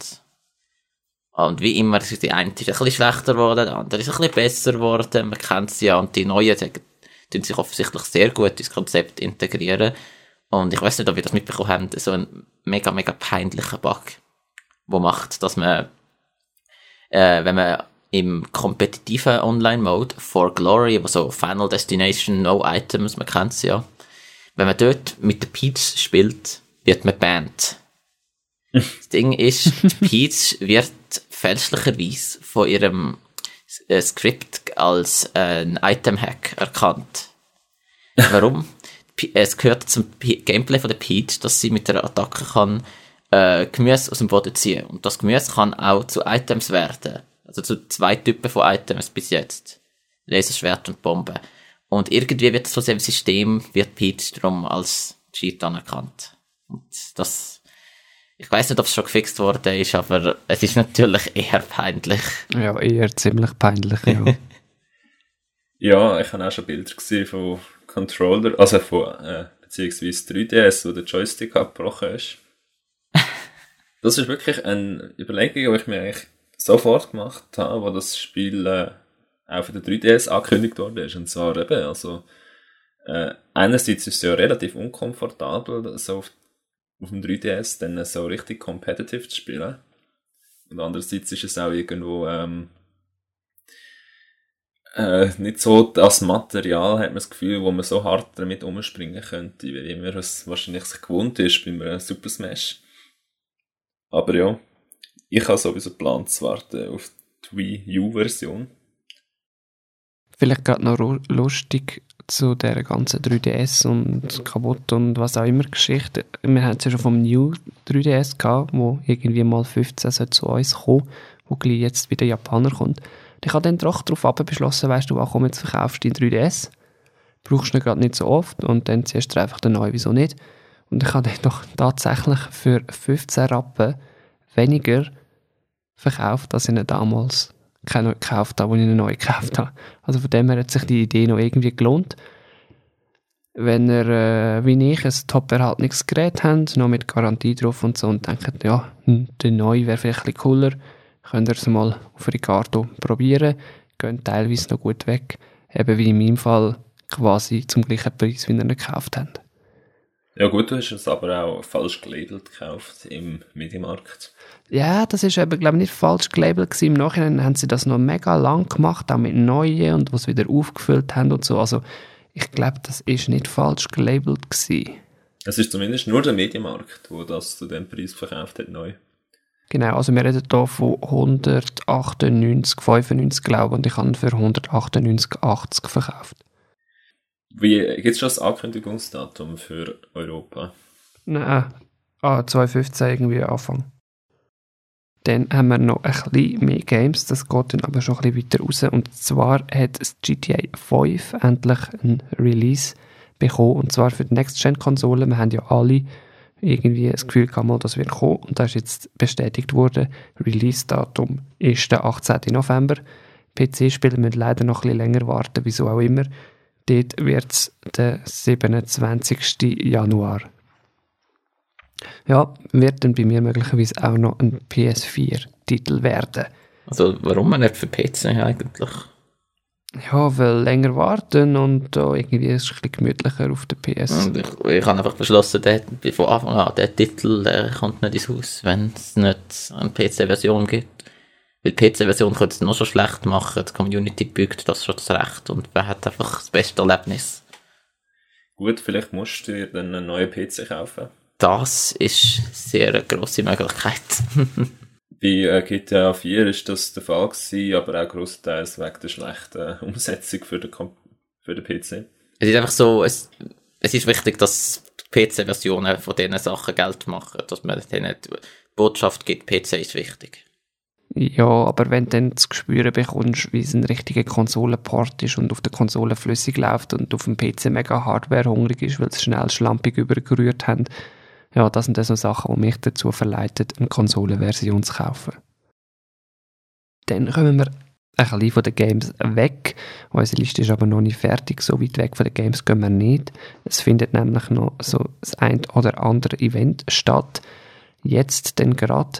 Und wie immer, die eine ist ein bisschen schlechter geworden, der andere ist ein bisschen besser geworden. Man kennt sie ja. Und die Neuen tun sich offensichtlich sehr gut ins Konzept integrieren. Und ich weiss nicht, ob ihr das mitbekommen habt, so ein mega, mega peinlicher Bug, der macht, dass man, wenn man im kompetitiven Online-Mode For Glory, also Final Destination, No Items, man kennt es ja. Wenn man dort mit der Peach spielt, wird man banned. Das Ding ist, die Peach wird fälschlicherweise von ihrem Skript als ein Item-Hack erkannt. Warum? Es gehört zum Gameplay von der Peach, dass sie mit der Attacke kann Gemüse aus dem Boden ziehen. Und das Gemüse kann auch zu Items werden. Also zu 2 Typen von Items bis jetzt. Laserschwert und Bombe. Und irgendwie wird von diesem System Peach darum als Cheat anerkannt. Und das, ich weiss nicht, ob es schon gefixt worden ist, aber es ist natürlich eher peinlich. Ja, eher ziemlich peinlich, ja. Ja, ich habe auch schon Bilder gesehen von Controller, also von, beziehungsweise 3DS, wo der Joystick abgebrochen ist. Das ist wirklich eine Überlegung, die ich mir eigentlich sofort gemacht habe, wo das Spiel auch für den 3DS angekündigt worden ist. Und zwar eben, also einerseits ist es ja relativ unkomfortabel, so auf dem 3DS dann so richtig competitive zu spielen. Und andererseits ist es auch irgendwo nicht so das Material, hat man das Gefühl, wo man so hart damit umspringen könnte, wie man es wahrscheinlich sich gewohnt ist beim Super Smash. Aber ja, ich habe sowieso geplant zu warten auf die Wii U-Version. Vielleicht gerade noch lustig, zu der ganzen 3DS und kaputt und was auch immer Geschichte. Wir hatten es ja schon vom New 3DS gehabt, wo irgendwie mal 15 zu uns kommen, wo gleich jetzt bei den Japanern kommt. Ich habe dann doch darauf beschlossen, weißt du, komm, jetzt verkaufst du den 3DS. Brauchst du ihn gerade nicht so oft und dann ziehst du einfach den neuen, wieso nicht? Und ich habe den doch tatsächlich für 15 Rappen weniger verkauft, als ich ihn damals gekauft habe, als ich ihn neu gekauft habe. Also von dem her hat sich die Idee noch irgendwie gelohnt. Wenn ihr, wie ich, ein Top-Erhaltungsgerät habt, noch mit Garantie drauf und so, und denkt, ja, der neue wäre vielleicht ein bisschen cooler, könnt ihr es mal auf Ricardo probieren, gehen teilweise noch gut weg, eben wie in meinem Fall quasi zum gleichen Preis, wie ihr ihn gekauft habt. Ja gut, du hast es aber auch falsch gelabelt gekauft im Mediamarkt. Ja, das ist eben, glaube ich, nicht falsch gelabelt gewesen. Im Nachhinein haben sie das noch mega lang gemacht, auch mit neuen und was wieder aufgefüllt haben und so. Also ich glaube, das ist nicht falsch gelabelt gewesen. Es ist zumindest nur der Mediamarkt, der das zu dem Preis verkauft hat, neu. Genau, also wir reden hier von 198,95 glaube ich, und ich habe ihn für 198,80 verkauft. Gibt es schon das Ankündigungsdatum für Europa? Nein, 2015 irgendwie Anfang. Dann haben wir noch ein bisschen mehr Games, das geht dann aber schon ein bisschen weiter raus. Und zwar hat das GTA 5 endlich ein Release bekommen, und zwar für die Next-Gen-Konsole. Wir haben ja alle irgendwie das Gefühl gehabt, das wird kommen, und das ist jetzt bestätigt worden. Release-Datum ist der 18. November. PC-Spieler müssen leider noch ein bisschen länger warten, wieso auch immer. Dort wird es der 27. Januar. Ja, wird dann bei mir möglicherweise auch noch ein PS4-Titel werden. Also warum nicht für PC eigentlich? Ja, weil länger warten und da irgendwie ist es ein bisschen gemütlicher auf der PS. Und ich habe einfach beschlossen, von Anfang an, der Titel kommt nicht ins Haus, wenn es nicht eine PC-Version gibt. Weil die PC-Version könnte es noch schon schlecht machen, die Community bügt das schon zurecht und man hat einfach das beste Erlebnis. Gut, vielleicht musst du dir dann einen neuen PC kaufen. Das ist eine sehr grosse Möglichkeit. Bei GTA 4 ist das der Fall gewesen, aber auch grossenteils wegen der schlechten Umsetzung für den PC. Es ist einfach so, es ist wichtig, dass die PC-Versionen von diesen Sachen Geld machen, dass man denen die Botschaft gibt, PC ist wichtig. Ja, aber wenn du dann das Gespür bekommst, wie es ein richtiger Konsolenport ist und auf der Konsole flüssig läuft und auf dem PC mega Hardware hungrig ist, weil sie schnell schlampig übergerührt haben, ja, das sind dann so Sachen, die mich dazu verleiten, eine Konsolenversion zu kaufen. Dann kommen wir ein bisschen von den Games weg. Unsere Liste ist aber noch nicht fertig. So weit weg von den Games gehen wir nicht. Es findet nämlich noch so das ein oder andere Event statt. Jetzt dann gerade,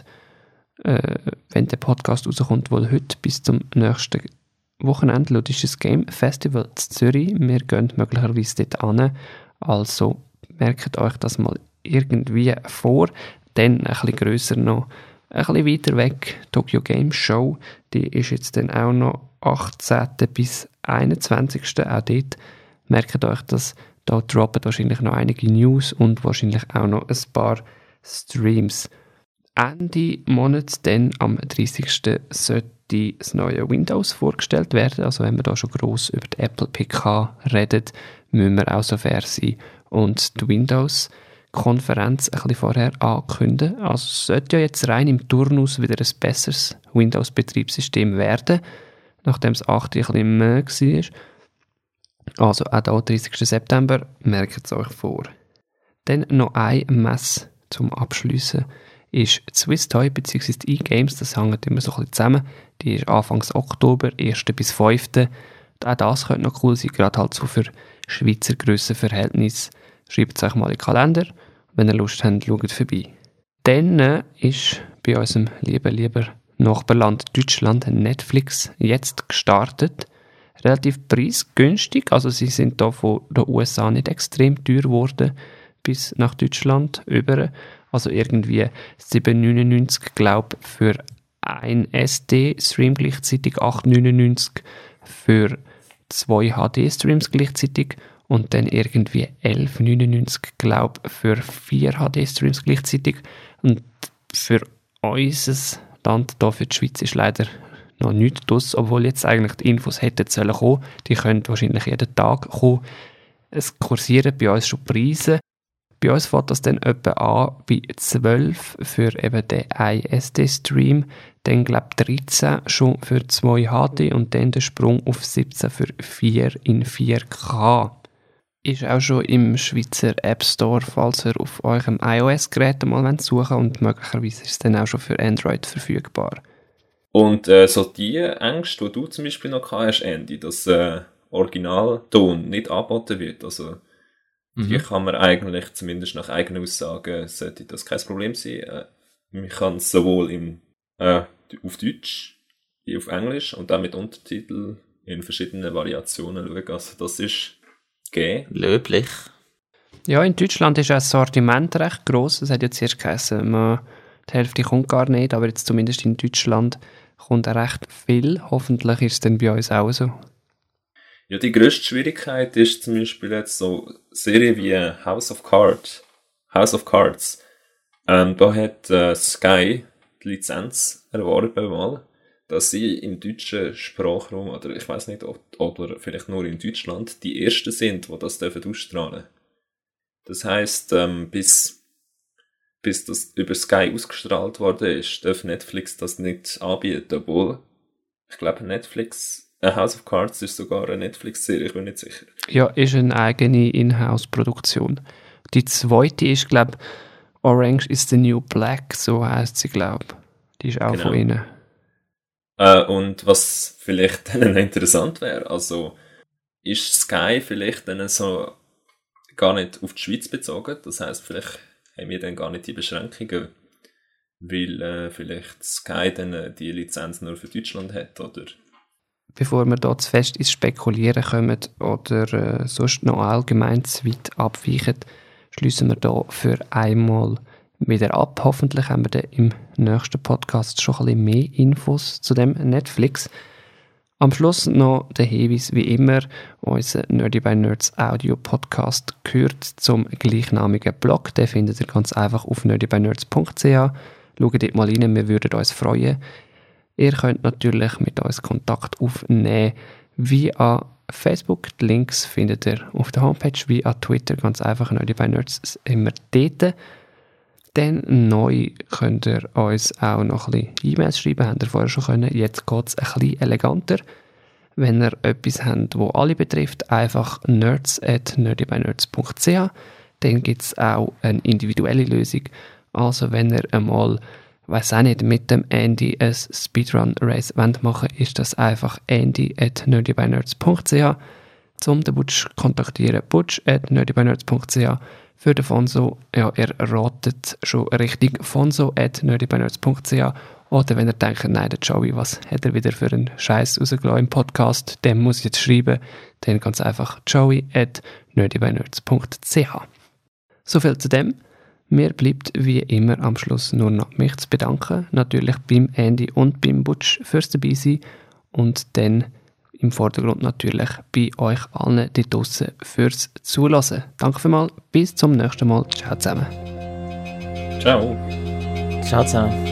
wenn der Podcast rauskommt, wohl heute bis zum nächsten Wochenende, Ludisches Game Festival in Zürich. Wir gehen möglicherweise dort hin. Also merkt euch das mal irgendwie vor. Dann ein bisschen grösser noch, ein bisschen weiter weg, Tokyo Game Show. Die ist jetzt dann auch noch 18. bis 21. Auch dort merkt euch, dass da droppen wahrscheinlich noch einige News und wahrscheinlich auch noch ein paar Streams. Ende Monat, dann am 30. sollte das neue Windows vorgestellt werden. Also wenn wir da schon gross über die Apple PK reden, müssen wir auch so fair sein und die Windows-Konferenz ein bisschen vorher ankündigen. Also es sollte ja jetzt rein im Turnus wieder ein besseres Windows-Betriebssystem werden, nachdem es 8 ein bisschen mehr war. Also auch da 30. September, merkt es euch vor. Dann noch eine Messe zum Abschliessen ist die Swiss Toy bzw. die E-Games, das hängt immer so ein bisschen zusammen. Die ist Anfang Oktober, 1. bis 5. Auch das könnte noch cool sein, gerade halt so für Schweizer Grössenverhältnis. Schreibt es euch mal in den Kalender. Wenn ihr Lust habt, schaut vorbei. Dann ist bei unserem lieber Nachbarland Deutschland Netflix jetzt gestartet. Relativ preisgünstig, also sie sind da von den USA nicht extrem teuer geworden bis nach Deutschland über. Also irgendwie 7,99 glaube ich für ein SD-Stream gleichzeitig, 8,99 für 2 HD-Streams gleichzeitig und dann irgendwie 11,99 glaube ich für 4 HD-Streams gleichzeitig. Und für unser Land, hier für die Schweiz, ist leider noch nichts draus, obwohl jetzt eigentlich die Infos hätten sollen kommen. Die können wahrscheinlich jeden Tag kommen. Es kursieren bei uns schon Preise. Bei uns fängt das dann etwa an bei 12 für eben den ISD-Stream, dann glaube ich 13 schon für 2 HD und dann der Sprung auf 17 für 4 in 4K. Ist auch schon im Schweizer App Store, falls ihr auf eurem iOS-Gerät mal suchen wollt, und möglicherweise ist es dann auch schon für Android verfügbar. Und so die Ängste, die du zum Beispiel noch gehabt hast, Andy, dass Originalton nicht angeboten wird, also die kann man eigentlich, zumindest nach eigenen Aussagen, sollte das kein Problem sein. Man kann es sowohl auf Deutsch wie auf Englisch und auch mit Untertiteln in verschiedenen Variationen schauen. Also das ist löblich. Ja, in Deutschland ist auch das Sortiment recht gross. Es hat jetzt erst geheißen, die Hälfte kommt gar nicht, aber jetzt zumindest in Deutschland kommt auch recht viel. Hoffentlich ist es dann bei uns auch so. Ja, die grösste Schwierigkeit ist zum Beispiel jetzt so Serien wie House of Cards. Da hat Sky die Lizenz erworben mal, dass sie im deutschen Sprachraum, oder ich weiß nicht, oder vielleicht nur in Deutschland, die Ersten sind, die das ausstrahlen dürfen. Das heisst, bis das über Sky ausgestrahlt worden ist, darf Netflix das nicht anbieten, obwohl, ich glaube, House of Cards ist sogar eine Netflix-Serie, ich bin nicht sicher. Ja, ist eine eigene Inhouse-Produktion. Die zweite ist, glaube ich, Orange is the New Black, so heisst sie, glaube ich. Die ist auch von ihnen. Und was vielleicht dann interessant wäre, also ist Sky vielleicht dann so gar nicht auf die Schweiz bezogen, das heisst, vielleicht haben wir dann gar nicht die Beschränkungen, weil vielleicht Sky dann die Lizenz nur für Deutschland hat, oder? Bevor wir hier zu fest ins Spekulieren kommen oder sonst noch allgemein zu weit abweichen, schliessen wir hier für einmal wieder ab. Hoffentlich haben wir dann im nächsten Podcast schon ein bisschen mehr Infos zu dem Netflix. Am Schluss noch der Hinweis, wie immer, unser Nerdy by Nerds Audio Podcast gehört zum gleichnamigen Blog. Den findet ihr ganz einfach auf nerdybynerds.ch. Schaut dort mal rein, wir würden uns freuen. Ihr könnt natürlich mit uns Kontakt aufnehmen via Facebook. Die Links findet ihr auf der Homepage, via Twitter, ganz einfach Nerdy by Nerds immer dort. Dann neu könnt ihr uns auch noch ein bisschen E-Mails schreiben, habt ihr vorher schon können. Jetzt geht es ein bisschen eleganter. Wenn ihr etwas habt, das alle betrifft, einfach nerds@nerdybynerds.ch. Dann gibt es auch eine individuelle Lösung. Also wenn ihr einmal, weiss auch nicht, mit dem Andy ein Speedrun-Race machen wollt, ist das einfach andy@nerdybynerds.ch. Zum den Butch kontaktieren, butch@nerdybynerds.ch. Für den Fonso, ja, ihr ratet schon richtig, fonso@nerdybynerds.ch. Oder wenn ihr denkt, nein, der Joey, was hat er wieder für einen Scheiß rausgelassen im Podcast, dem muss ich jetzt schreiben, dann ganz einfach joey@nerdybynerds.ch. So viel zu dem. Mir bleibt wie immer am Schluss nur noch mich zu bedanken. Natürlich beim Andy und beim Butch fürs dabei sein. Und dann im Vordergrund natürlich bei euch allen da draussen fürs Zuhören. Danke vielmals, bis zum nächsten Mal. Ciao zusammen. Ciao. Ciao zusammen.